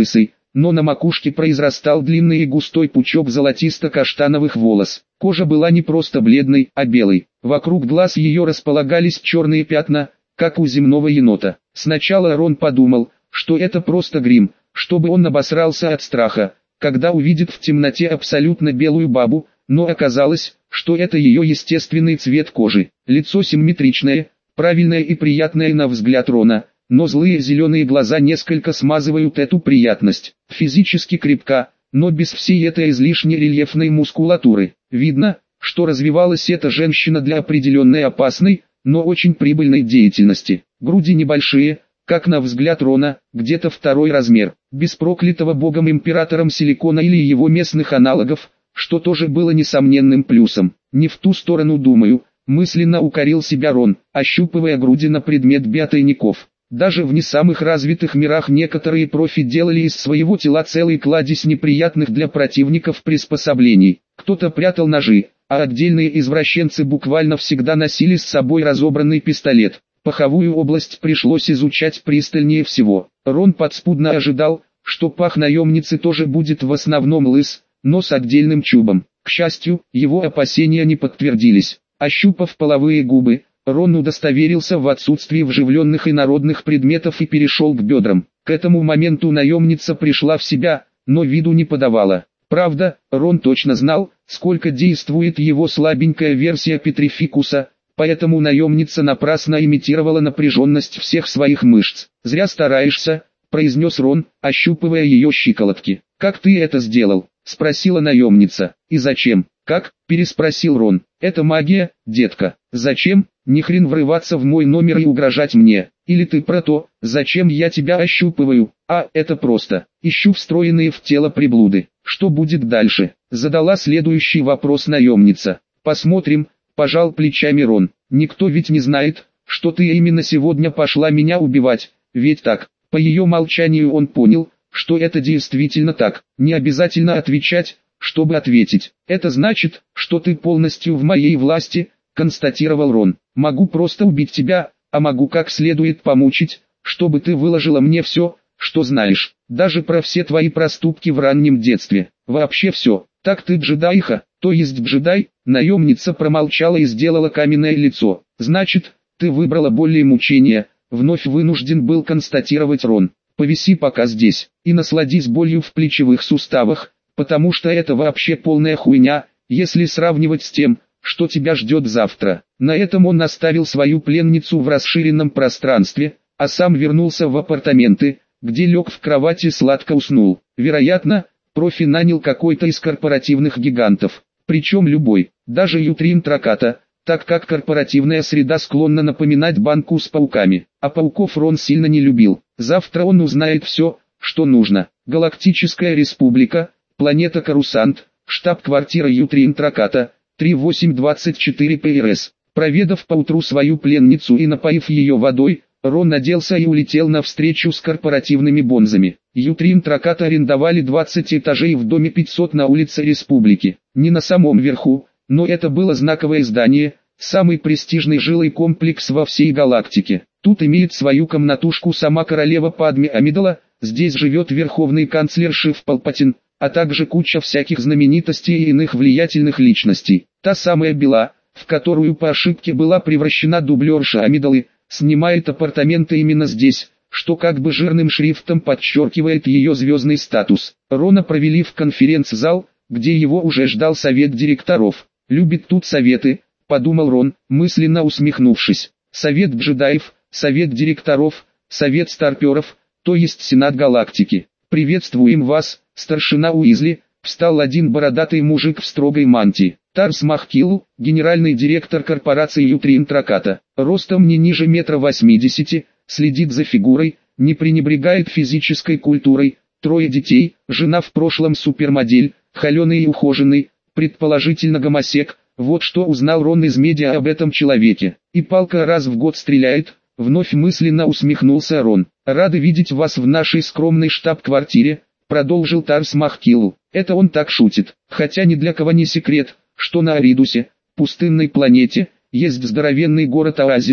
но на макушке произрастал длинный и густой пучок золотисто-каштановых волос. Кожа была не просто бледной, а белой. Вокруг глаз ее располагались черные пятна, как у земного енота. Сначала Рон подумал, что это просто грим, чтобы он обосрался от страха, когда увидит в темноте абсолютно белую бабу, но оказалось, что это ее естественный цвет кожи. Лицо симметричное, правильное и приятное на взгляд Рона, но злые зеленые глаза несколько смазывают эту приятность. Физически крепка, но без всей этой излишне рельефной мускулатуры. Видно, что развивалась эта женщина для определенной опасной, но очень прибыльной деятельности. Груди небольшие, как на взгляд Рона, где-то второй размер. Без проклятого богом императором силикона или его местных аналогов, что тоже было несомненным плюсом. Не в ту сторону думаю, мысленно укорил себя Рон, ощупывая груди на предмет биотайников. Даже в не самых развитых мирах некоторые профи делали из своего тела целый кладезь неприятных для противников приспособлений. Кто-то прятал ножи, а отдельные извращенцы буквально всегда носили с собой разобранный пистолет. Паховую область пришлось изучать пристальнее всего. Рон подспудно ожидал, что пах наемницы тоже будет в основном лыс, но с отдельным чубом. К счастью, его опасения не подтвердились. Ощупав половые губы, Рон удостоверился в отсутствии вживленных инородных предметов и перешел к бедрам. К этому моменту наемница пришла в себя, но виду не подавала. Правда, Рон точно знал, сколько действует его слабенькая версия Петрификуса, поэтому наемница напрасно имитировала напряженность всех своих мышц. «Зря стараешься», — произнес Рон, ощупывая ее щиколотки. «Как ты это сделал?» — спросила наемница. «И зачем?» «Как?» — переспросил Рон. «Это магия, детка. Зачем? Ни хрен врываться в мой номер и угрожать мне. Или ты про то, зачем я тебя ощупываю? А, это просто. Ищу встроенные в тело приблуды. Что будет дальше?» Задала следующий вопрос наемница. «Посмотрим», — пожал плечами Рон. «Никто ведь не знает, что ты именно сегодня пошла меня убивать, ведь так?» По ее молчанию он понял, что это действительно так. Не обязательно отвечать, чтобы ответить. «Это значит, что ты полностью в моей власти», — констатировал Рон. «Могу просто убить тебя, а могу как следует помучить, чтобы ты выложила мне все, что знаешь, даже про все твои проступки в раннем детстве. Вообще все. Так ты джедайха, то есть джедай?» Наемница промолчала и сделала каменное лицо. «Значит, ты выбрала более мучения», — вновь вынужден был констатировать Рон. «Повиси пока здесь, и насладись болью в плечевых суставах, потому что это вообще полная хуйня, если сравнивать с тем, что тебя ждет завтра». На этом он оставил свою пленницу в расширенном пространстве, а сам вернулся в апартаменты, где лег в кровати и сладко уснул. Вероятно, профи нанял какой-то из корпоративных гигантов, причем любой, даже Ютрин Траката, так как корпоративная среда склонна напоминать банку с пауками, а пауков Рон сильно не любил. Завтра он узнает все, что нужно. Галактическая республика, планета Карусант, штаб-квартира Ютрин Траката, тридцать восемь двадцать четыре пэ эр эс. Проведав поутру свою пленницу и напоив ее водой, Рон оделся и улетел на встречу с корпоративными бонзами. Ютрин Траката арендовали двадцать этажей в доме пятьсот на улице Республики. Не на самом верху, но это было знаковое здание, самый престижный жилой комплекс во всей галактике. Тут имеет свою комнатушку сама королева Падме Амидала, здесь живет верховный канцлер Шиф Палпатин, а также куча всяких знаменитостей и иных влиятельных личностей. Та самая Бела, в которую по ошибке была превращена дублерша Амидалы, снимает апартаменты именно здесь, что как бы жирным шрифтом подчеркивает ее звездный статус. Рона провели в конференц-зал, где его уже ждал совет директоров. «Любит тут советы», — подумал Рон, мысленно усмехнувшись. «Совет джедаев, совет директоров, совет старперов, то есть сенат галактики. Приветствуем вас, старшина Уизли», — встал один бородатый мужик в строгой мантии. Тарс Махкилл, генеральный директор корпорации Ютрин Траката, ростом не ниже метра восьмидесяти, следит за фигурой, не пренебрегает физической культурой, трое детей, жена в прошлом супермодель, холеный и ухоженный, предположительно гомосек. Вот что узнал Рон из медиа об этом человеке. «И палка раз в год стреляет», — вновь мысленно усмехнулся Рон. «Рады видеть вас в нашей скромной штаб-квартире», — продолжил Тарс Махкилл. «Это он так шутит, хотя ни для кого не секрет, что на Аридусе, пустынной планете, есть здоровенный город-оазис,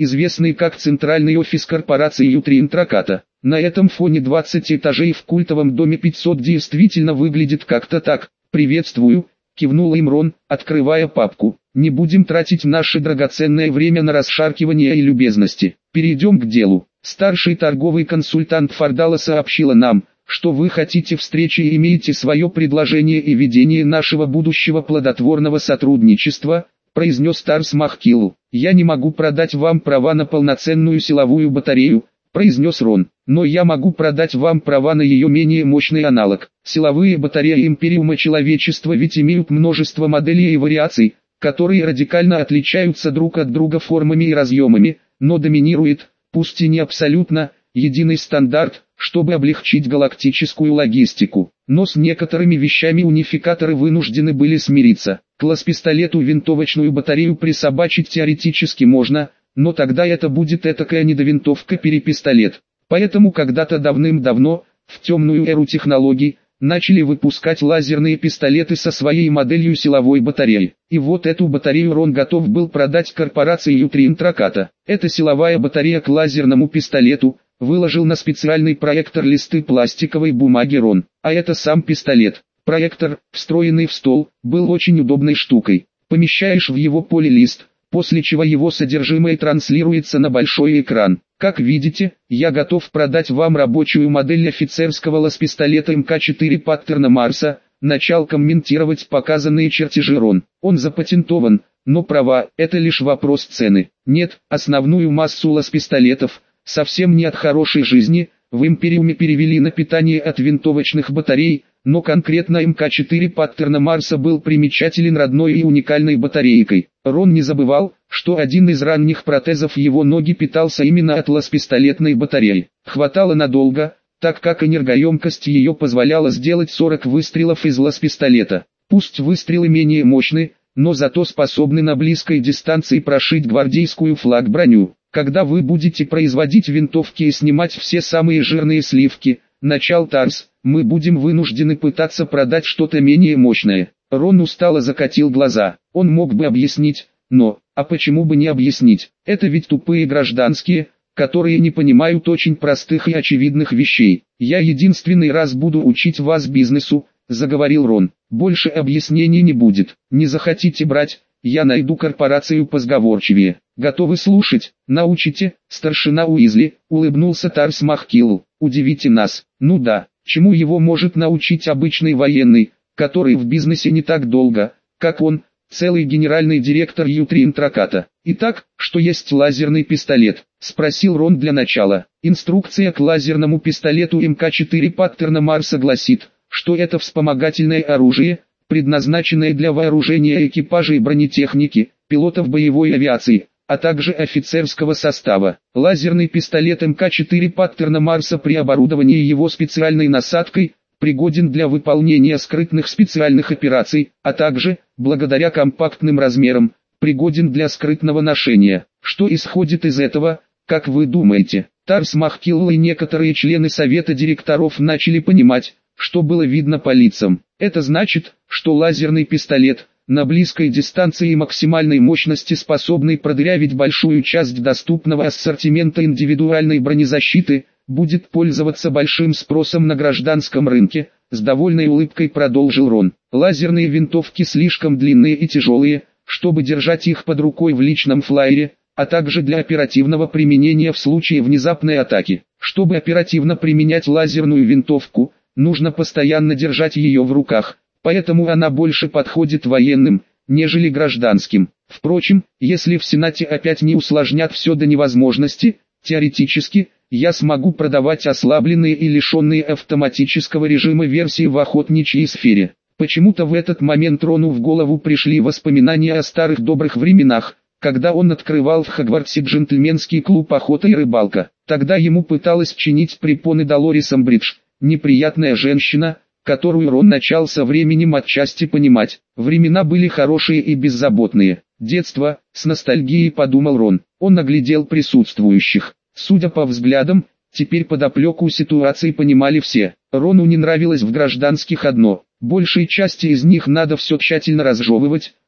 известный как центральный офис корпорации Ютри Интраката. На этом фоне двадцать этажей в культовом доме пятьсот действительно выглядит как-то так. «Приветствую», — кивнул им Рон, открывая папку. «Не будем тратить наше драгоценное время на расшаркивание и любезности. Перейдем к делу. Старший торговый консультант Фардала сообщила нам, что вы хотите встречи и имеете свое предложение и ведение нашего будущего плодотворного сотрудничества», — произнес Тарс Махкилл. «Я не могу продать вам права на полноценную силовую батарею», — произнес Рон. «Но я могу продать вам права на ее менее мощный аналог. Силовые батареи Империума Человечества ведь имеют множество моделей и вариаций, которые радикально отличаются друг от друга формами и разъемами, но доминирует, пусть и не абсолютно, единый стандарт, чтобы облегчить галактическую логистику. Но с некоторыми вещами унификаторы вынуждены были смириться. К лаз-пистолету винтовочную батарею присобачить теоретически можно, но тогда это будет этакая недовинтовка-перепистолет. Поэтому когда-то давным-давно, в темную эру технологий, начали выпускать лазерные пистолеты со своей моделью силовой батареи. И вот эту батарею Рон готов был продать корпорации Ютри Интраката. Эта силовая батарея к лазерному пистолету, выложил на специальный проектор листы пластиковой бумаги Рон. А это сам пистолет. Проектор, встроенный в стол, был очень удобной штукой. Помещаешь в его поле лист, после чего его содержимое транслируется на большой экран. Как видите, я готов продать вам рабочую модель офицерского лаз-пистолета эм ка четыре паттерна Марса, начал комментировать показанные чертежи Рон. Он запатентован, но права – это лишь вопрос цены. Нет, основную массу лаз-пистолетов, совсем не от хорошей жизни, в Империуме перевели на питание от винтовочных батарей, но конкретно эм ка четыре паттерна Марса был примечателен родной и уникальной батарейкой. Рон не забывал, что один из ранних протезов его ноги питался именно от лаз-пистолетной батареи. Хватало надолго, так как энергоемкость ее позволяла сделать сорок выстрелов из лаз-пистолета. Пусть выстрелы менее мощны, но зато способны на близкой дистанции прошить гвардейскую флаг-броню. Когда вы будете производить винтовки и снимать все самые жирные сливки, начал Тарс, мы будем вынуждены пытаться продать что-то менее мощное. Рон устало закатил глаза. Он мог бы объяснить, но, а почему бы не объяснить? Это ведь тупые гражданские, которые не понимают очень простых и очевидных вещей. Я единственный раз буду учить вас бизнесу, заговорил Рон. Больше объяснений не будет. Не захотите брать, я найду корпорацию позговорчивее. Готовы слушать? Научите, старшина Уизли, улыбнулся Тарс Махкилл. Удивите нас. Ну да, чему его может научить обычный военный, который в бизнесе не так долго, как он, целый генеральный директор Ютри Интраката. Итак, что есть лазерный пистолет? Спросил Рон для начала. Инструкция к лазерному пистолету эм ка четыре паттерна Марса гласит, что это вспомогательное оружие, предназначенное для вооружения экипажей бронетехники, пилотов боевой авиации, а также офицерского состава. Лазерный пистолет эм ка четыре паттерна Марса при оборудовании его специальной насадкой, пригоден для выполнения скрытных специальных операций, а также, благодаря компактным размерам, пригоден для скрытного ношения. Что исходит из этого, как вы думаете? Тарс Махкилл и некоторые члены совета директоров начали понимать, что было видно по лицам. Это значит, что лазерный пистолет, на близкой дистанции и максимальной мощности способный продырявить большую часть доступного ассортимента индивидуальной бронезащиты, будет пользоваться большим спросом на гражданском рынке, с довольной улыбкой продолжил Рон. Лазерные винтовки слишком длинные и тяжелые, чтобы держать их под рукой в личном флайере, а также для оперативного применения в случае внезапной атаки. Чтобы оперативно применять лазерную винтовку, нужно постоянно держать ее в руках, поэтому она больше подходит военным, нежели гражданским. Впрочем, если в Сенате опять не усложнят все до невозможности, теоретически, я смогу продавать ослабленные и лишенные автоматического режима версии в охотничьей сфере. Почему-то в этот момент Рону в голову пришли воспоминания о старых добрых временах, когда он открывал в Хогвартсе джентльменский клуб «Охота и рыбалка». Тогда ему пыталась чинить препоны Долорис Амбридж, неприятная женщина, которую Рон начал со временем отчасти понимать. Времена были хорошие и беззаботные. Детство, с ностальгией подумал Рон. Он оглядел присутствующих. Судя по взглядам, теперь подоплеку ситуации понимали все. Рону не нравилось в гражданских одно. Большей части из них надо все тщательно разжевывать,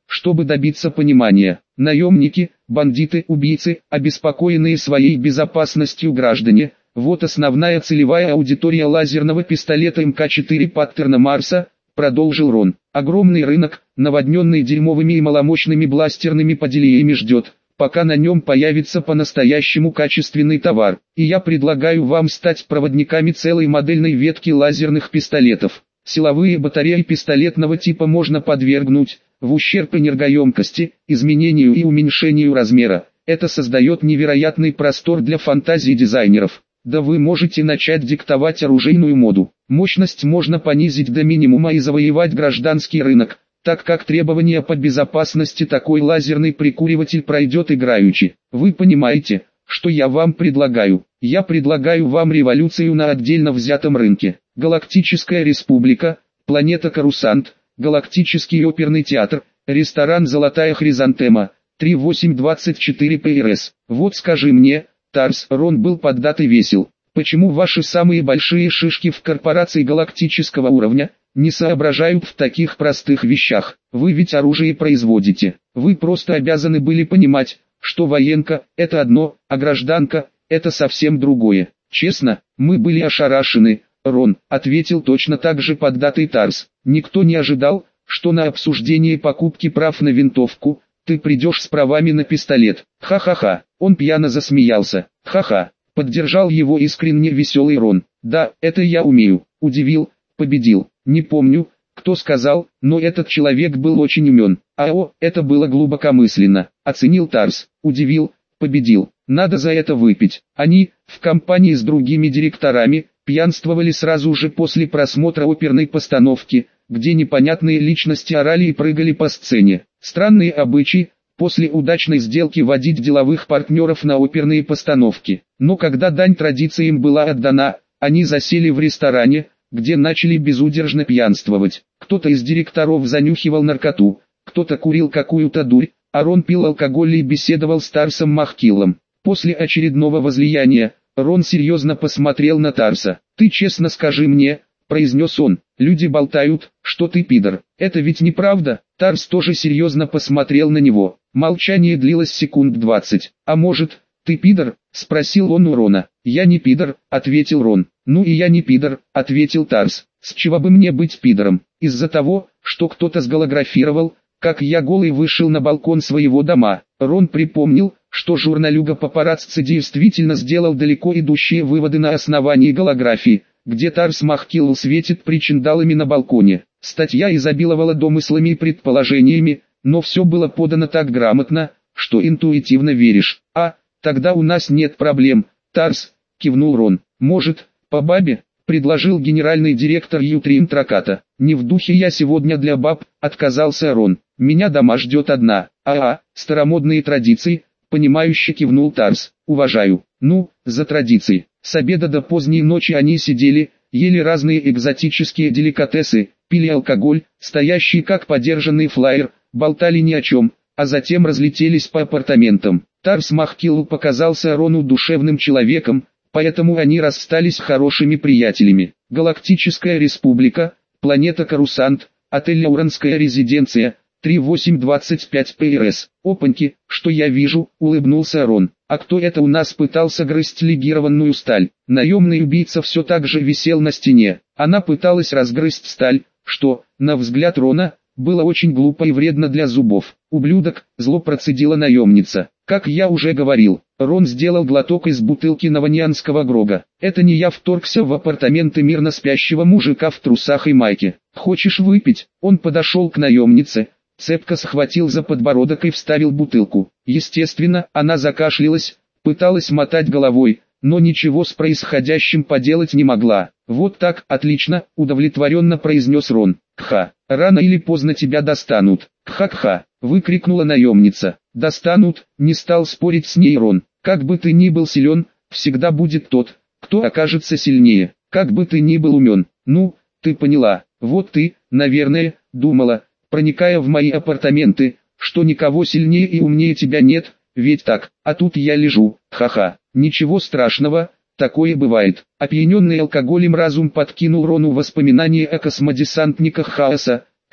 чтобы добиться понимания. Наемники, бандиты, убийцы, обеспокоенные своей безопасностью граждане – вот основная целевая аудитория лазерного пистолета эм ка четыре Паттерна Марса, продолжил Рон. Огромный рынок, наводненный дерьмовыми и маломощными бластерными поделиями ждет, пока на нем появится по-настоящему качественный товар. И я предлагаю вам стать проводниками целой модельной ветки лазерных пистолетов. Силовые батареи пистолетного типа можно подвергнуть, в ущерб энергоемкости, изменению и уменьшению размера. Это создает невероятный простор для фантазии дизайнеров. Да вы можете начать диктовать оружейную моду. Мощность можно понизить до минимума и завоевать гражданский рынок, так как требования по безопасности такой лазерный прикуриватель пройдет играючи. Вы понимаете, что я вам предлагаю? Я предлагаю вам революцию на отдельно взятом рынке. Галактическая республика, планета Корусант, Галактический оперный театр, ресторан «Золотая хризантема», три восемь двадцать четыре пэ эр эс. Вот скажи мне, Тарс, Рон был поддат и весел. Почему ваши самые большие шишки в корпорации галактического уровня не соображают в таких простых вещах? Вы ведь оружие производите. Вы просто обязаны были понимать, что военка – это одно, а гражданка – это совсем другое. Честно, мы были ошарашены, Рон, ответил точно так же поддатый Тарс. Никто не ожидал, что на обсуждение покупки прав на винтовку ты придешь с правами на пистолет. Ха-ха-ха. Он пьяно засмеялся. Ха-ха. Поддержал его искренне веселый Рон. Да, это я умею. Удивил, победил. Не помню, кто сказал, но этот человек был очень умен. А о, это было глубокомысленно. Оценил Тарс. Удивил, победил. Надо за это выпить. Они, в компании с другими директорами, пьянствовали сразу же после просмотра оперной постановки, где непонятные личности орали и прыгали по сцене. Странные обычаи, после удачной сделки водить деловых партнеров на оперные постановки. Но когда дань традициям была отдана, они засели в ресторане, где начали безудержно пьянствовать. Кто-то из директоров занюхивал наркоту, кто-то курил какую-то дурь, а Рон пил алкоголь и беседовал с Тарсом Махкиллом. После очередного возлияния, Рон серьезно посмотрел на Тарса. «Ты честно скажи мне», — произнес он, — «люди болтают, что ты пидор. Это ведь неправда?» Тарс тоже серьезно посмотрел на него. Молчание длилось секунд двадцать. «А может, ты пидор?» — спросил он у Рона. «Я не пидор», — ответил Рон. «Ну и я не пидор», — ответил Тарс. «С чего бы мне быть пидором? Из-за того, что кто-то сголографировал, как я голый вышел на балкон своего дома». Рон припомнил, что журналюга папарацци действительно сделал далеко идущие выводы на основании голографии, где Тарс Махкилл светит причиндалами на балконе. Статья изобиловала домыслами и предположениями, но все было подано так грамотно, что интуитивно веришь. «А, тогда у нас нет проблем, Тарс», — кивнул Рон. «Может, по бабе?» — предложил генеральный директор Ютри Интраката. «Не в духе я сегодня для баб», — отказался Рон. «Меня дома ждет одна». «А-а, старомодные традиции», — понимающе кивнул Тарс. «Уважаю». «Ну, за традиции». С обеда до поздней ночи они сидели, ели разные экзотические деликатесы, пили алкоголь, стоящий как подержанный флаер, болтали ни о чем, а затем разлетелись по апартаментам. Тарс Махкилл показался Рону душевным человеком, поэтому они расстались хорошими приятелями. Галактическая республика, планета Корусант, отель Лауранская резиденция, три восемь двадцать пять пэ эр эс. «Опаньки, что я вижу», — улыбнулся Рон. «А кто это у нас пытался грызть легированную сталь?» Наемный убийца все так же висел на стене. Она пыталась разгрызть сталь, что, на взгляд Рона, было очень глупо и вредно для зубов. «Ублюдок», — зло процедила наемница. «Как я уже говорил». Рон сделал глоток из бутылки наванианского грога. «Это не я вторгся в апартаменты мирно спящего мужика в трусах и майке. Хочешь выпить?» Он подошел к наемнице, цепко схватил за подбородок и вставил бутылку. Естественно, она закашлялась, пыталась мотать головой, но ничего с происходящим поделать не могла. «Вот так, отлично», — удовлетворенно произнес Рон. «Кха, рано или поздно тебя достанут». «Кха-кха», — выкрикнула наемница. «Достанут», — не стал спорить с ней Рон. «Как бы ты ни был силен, всегда будет тот, кто окажется сильнее. Как бы ты ни был умен. Ну, ты поняла. Вот ты, наверное, думала, проникая в мои апартаменты, что никого сильнее и умнее тебя нет, ведь так, а тут я лежу, ха-ха, ничего страшного, такое бывает». Опьяненный алкоголем разум подкинул Рону воспоминания о космодесантниках Хаоса,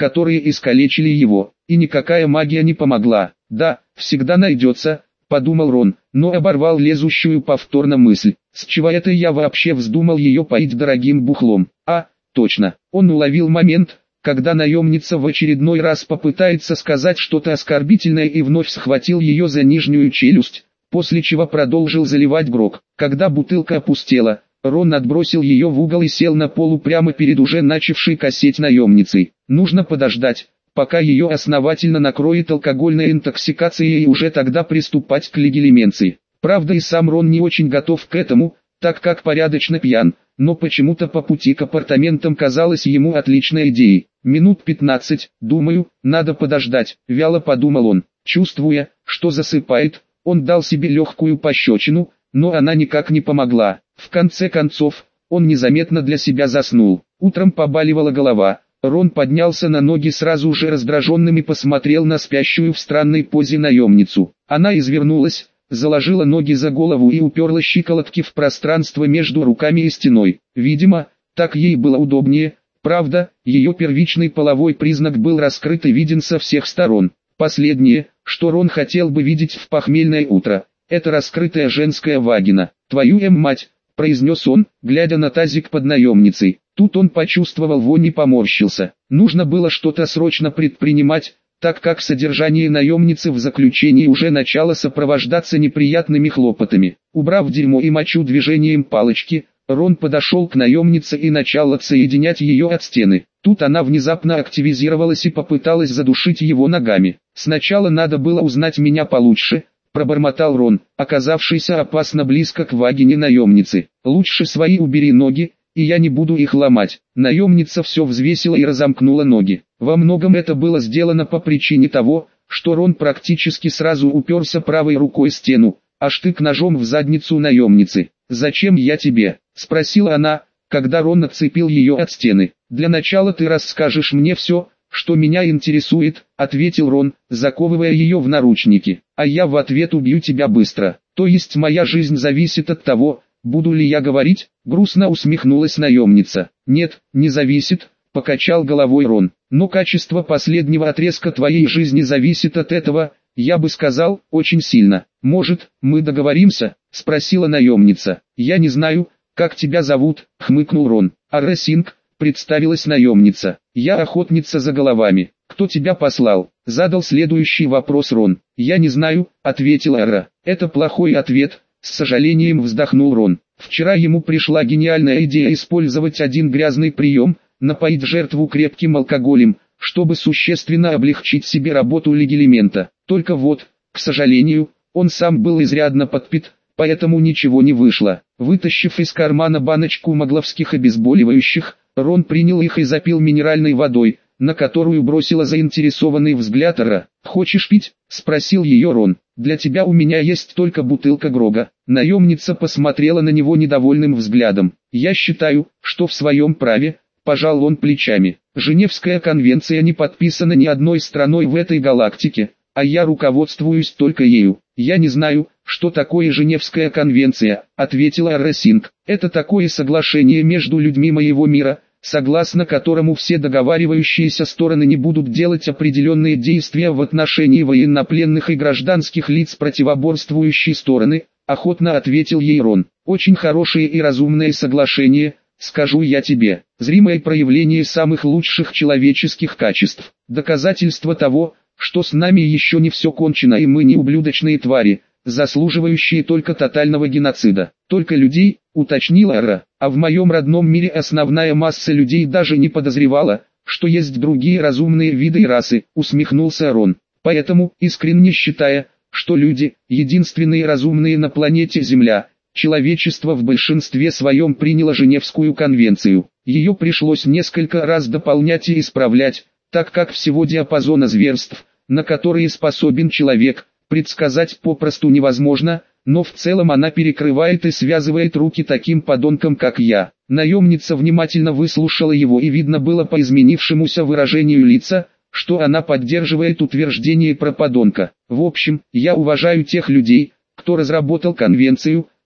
которые искалечили его, и никакая магия не помогла. Да, всегда найдется, подумал Рон, но оборвал лезущую повторно мысль. С чего это я вообще вздумал ее поить дорогим бухлом? А, точно, он уловил момент, когда наемница в очередной раз попытается сказать что-то оскорбительное, и вновь схватил ее за нижнюю челюсть, после чего продолжил заливать грог. Когда бутылка опустела, Рон отбросил ее в угол и сел на полу прямо перед уже начавшей косеть наемницей. Нужно подождать, пока ее основательно накроет алкогольная интоксикация, и уже тогда приступать к легилименции. Правда, и сам Рон не очень готов к этому, так как порядочно пьян, но почему-то по пути к апартаментам казалось ему отличной идеей. Минут пятнадцать, думаю, надо подождать, вяло подумал он. Чувствуя, что засыпает, он дал себе легкую пощечину, но она никак не помогла. В конце концов, он незаметно для себя заснул. Утром побаливала голова. Рон поднялся на ноги сразу же раздраженным и посмотрел на спящую в странной позе наемницу. Она извернулась, заложила ноги за голову и уперла щиколотки в пространство между руками и стеной. Видимо, так ей было удобнее. Правда, ее первичный половой признак был раскрыт и виден со всех сторон. Последнее, что Рон хотел бы видеть в похмельное утро, это раскрытая женская вагина. «Твою эм мать», — произнес он, глядя на тазик под наемницей. Тут он почувствовал вонь и поморщился. Нужно было что-то срочно предпринимать, так как содержание наемницы в заключении уже начало сопровождаться неприятными хлопотами. Убрав дерьмо и мочу движением палочки, Рон подошел к наемнице и начал отсоединять ее от стены. Тут она внезапно активизировалась и попыталась задушить его ногами. «Сначала надо было узнать меня получше», — пробормотал Рон, оказавшийся опасно близко к вагине наемницы. «Лучше свои убери ноги, и я не буду их ломать». Наемница все взвесила и разомкнула ноги. Во многом это было сделано по причине того, что Рон практически сразу уперся правой рукой в стену, а штык ножом в задницу наемницы. «Зачем я тебе?» — спросила она, когда Рон отцепил ее от стены. «Для начала ты расскажешь мне все, что меня интересует», — ответил Рон, заковывая ее в наручники. «А я в ответ убью тебя быстро. То есть моя жизнь зависит от того, буду ли я говорить?» — грустно усмехнулась наемница. «Нет, не зависит», — покачал головой Рон. «Но качество последнего отрезка твоей жизни зависит от этого, я бы сказал, очень сильно. Может, мы договоримся?» — спросила наемница. «Я не знаю, как тебя зовут», — хмыкнул Рон. «Ара Синг», — представилась наемница. «Я охотница за головами». «Кто тебя послал?» — задал следующий вопрос Рон. «Я не знаю», — ответила Ара. «Это плохой ответ», — с сожалением вздохнул Рон. Вчера ему пришла гениальная идея использовать один грязный прием, напоить жертву крепким алкоголем, чтобы существенно облегчить себе работу легилимента. Только вот, к сожалению, он сам был изрядно подпит, поэтому ничего не вышло. Вытащив из кармана баночку магловских обезболивающих, Рон принял их и запил минеральной водой, на которую бросила заинтересованный взгляд Ара. «Хочешь пить?» — спросил ее Рон. «Для тебя у меня есть только бутылка грога». Наемница посмотрела на него недовольным взглядом. «Я считаю, что в своем праве», — пожал он плечами. «Женевская конвенция не подписана ни одной страной в этой галактике, а я руководствуюсь только ею». «Я не знаю, что такое Женевская конвенция», — ответила Ара Синг. «Это такое соглашение между людьми моего мира, согласно которому все договаривающиеся стороны не будут делать определенные действия в отношении военнопленных и гражданских лиц противоборствующей стороны», — охотно ответил ей Рон. «Очень хорошее и разумное соглашение, скажу я тебе, зримое проявление самых лучших человеческих качеств, доказательство того, что с нами еще не все кончено и мы не ублюдочные твари, заслуживающие только тотального геноцида. Только людей», — уточнила Ара, «а в моем родном мире основная масса людей даже не подозревала, что есть другие разумные виды и расы», — усмехнулся Рон. «Поэтому, искренне считая, что люди — единственные разумные на планете Земля, человечество в большинстве своем приняло Женевскую конвенцию. Ее пришлось несколько раз дополнять и исправлять, так как всего диапазона зверств, на которые способен человек, предсказать попросту невозможно, но в целом она перекрывает и связывает руки таким подонкам, как я». Наемница внимательно выслушала его, и видно было по изменившемуся выражению лица, что она поддерживает утверждение про подонка. «В общем, я уважаю тех людей, кто разработал конвенцию»,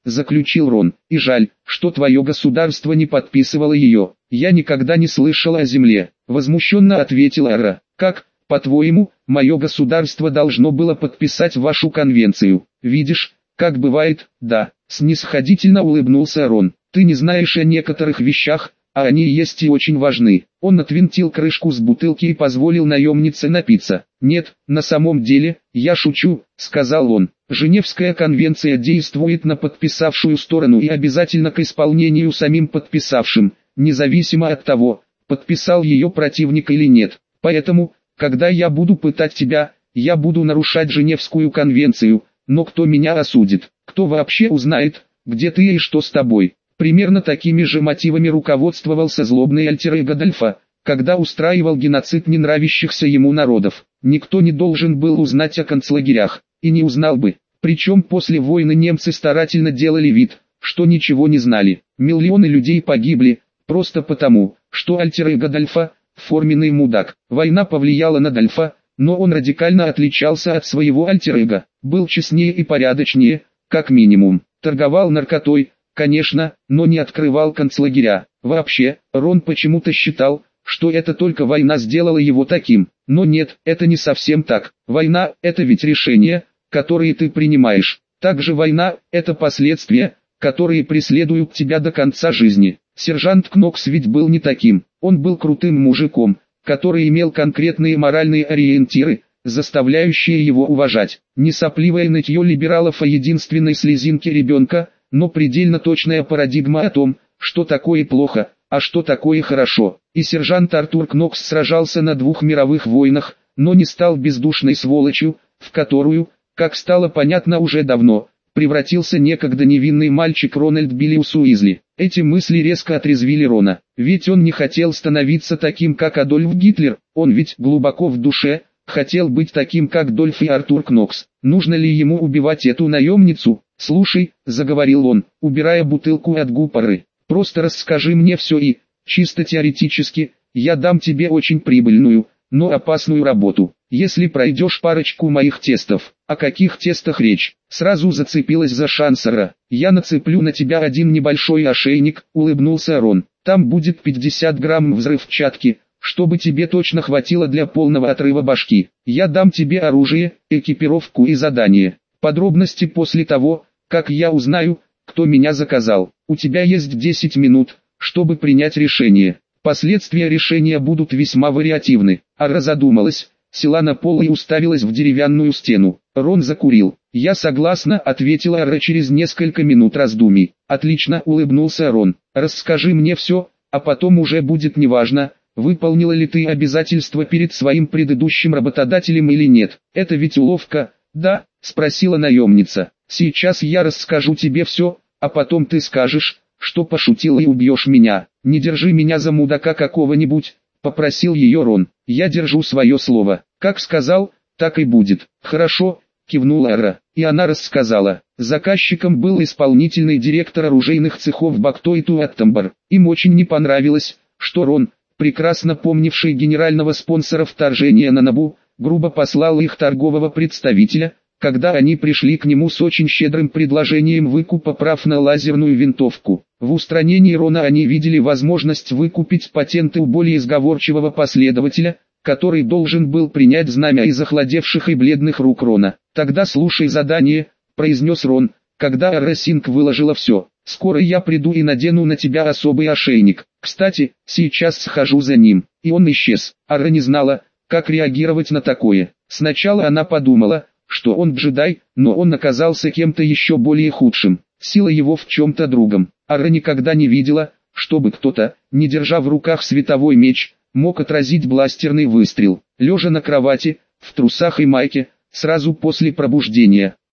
заключил Рон. И жаль, что твое государство не подписывало ее. Я никогда не слышала о земле, возмущенно ответила Ара. Как, по-твоему, мое государство должно было подписать вашу конвенцию? Видишь, как бывает, да, снисходительно улыбнулся Рон. Ты не знаешь о некоторых вещах, а они есть и очень важны. Он отвинтил крышку с бутылки и позволил наемнице напиться. «Нет, на самом деле, я шучу», — сказал он. «Женевская конвенция действует на подписавшую сторону и обязательно к исполнению самим подписавшим, независимо от того, подписал ее противник или нет. Поэтому, когда я буду пытать тебя, я буду нарушать Женевскую конвенцию, но кто меня осудит? Кто вообще узнает, где ты и что с тобой?» Примерно такими же мотивами руководствовался злобный альтер-эго Дольфа, когда устраивал геноцид ненравящихся ему народов. Никто не должен был узнать о концлагерях, и не узнал бы. Причем после войны немцы старательно делали вид, что ничего не знали. Миллионы людей погибли, просто потому, что альтер-эго Дольфа – форменный мудак. Война повлияла на Дольфа, но он радикально отличался от своего альтер-эго. Был честнее и порядочнее, как минимум. Торговал наркотой, конечно, но не открывал концлагеря. Вообще, Рон почему-то считал, что это только война сделала его таким. Но нет, это не совсем так. Война – это ведь решения, которые ты принимаешь. Также война – это последствия, которые преследуют тебя до конца жизни. Сержант Кнокс ведь был не таким. Он был крутым мужиком, который имел конкретные моральные ориентиры, заставляющие его уважать. Не сопливое нытье либералов о единственной слезинке ребенка, но предельно точная парадигма о том, что такое плохо, а что такое хорошо. И сержант Артур Кнокс сражался на двух мировых войнах, но не стал бездушной сволочью, в которую, как стало понятно уже давно, превратился некогда невинный мальчик Рональд Биллиус Уизли. Эти мысли резко отрезвили Рона, ведь он не хотел становиться таким, как Адольф Гитлер, он ведь глубоко в душе хотел быть таким, как Дольф и Артур Кнокс. Нужно ли ему убивать эту наемницу? «Слушай», — заговорил он, убирая бутылку от губ Ары, — «просто расскажи мне все и, чисто теоретически, я дам тебе очень прибыльную, но опасную работу, если пройдешь парочку моих тестов». «О каких тестах речь?» Сразу зацепилась за шансера. «Я нацеплю на тебя один небольшой ошейник», — улыбнулся Рон. «Там будет пятьдесят грамм взрывчатки, чтобы тебе точно хватило для полного отрыва башки. Я дам тебе оружие, экипировку и задание. Подробности после того, как я узнаю, кто меня заказал. У тебя есть десять минут, чтобы принять решение. Последствия решения будут весьма вариативны». Ара задумалась, села на пол и уставилась в деревянную стену. Рон закурил. «Я согласна», — ответила Ара через несколько минут раздумий. «Отлично», — улыбнулся Рон. «Расскажи мне все, а потом уже будет неважно, выполнила ли ты обязательства перед своим предыдущим работодателем или нет. Это ведь уловка, да?» — спросила наемница. «Сейчас я расскажу тебе все, а потом ты скажешь, что пошутила и убьешь меня. Не держи меня за мудака какого-нибудь», — попросил ее Рон. «Я держу свое слово. Как сказал, так и будет». «Хорошо», — кивнула Ара, и она рассказала. Заказчиком был исполнительный директор оружейных цехов Бакто и Туаттамбар. Им очень не понравилось, что Рон, прекрасно помнивший генерального спонсора вторжения на Набу, грубо послал их торгового представителя, когда они пришли к нему с очень щедрым предложением выкупа прав на лазерную винтовку. В устранении Рона они видели возможность выкупить патенты у более сговорчивого последователя, который должен был принять знамя из охладевших и бледных рук Рона. «Тогда слушай задание», — произнес Рон, когда Ара Синг выложила все. «Скоро я приду и надену на тебя особый ошейник. Кстати, сейчас схожу за ним». И он исчез. Ара не знала, как реагировать на такое. Сначала она подумала, что он джедай, но он оказался кем-то еще более худшим. Сила его в чем-то другом. Ара никогда не видела, чтобы кто-то, не держа в руках световой меч, мог отразить бластерный выстрел. Лежа на кровати, в трусах и майке, сразу после пробуждения,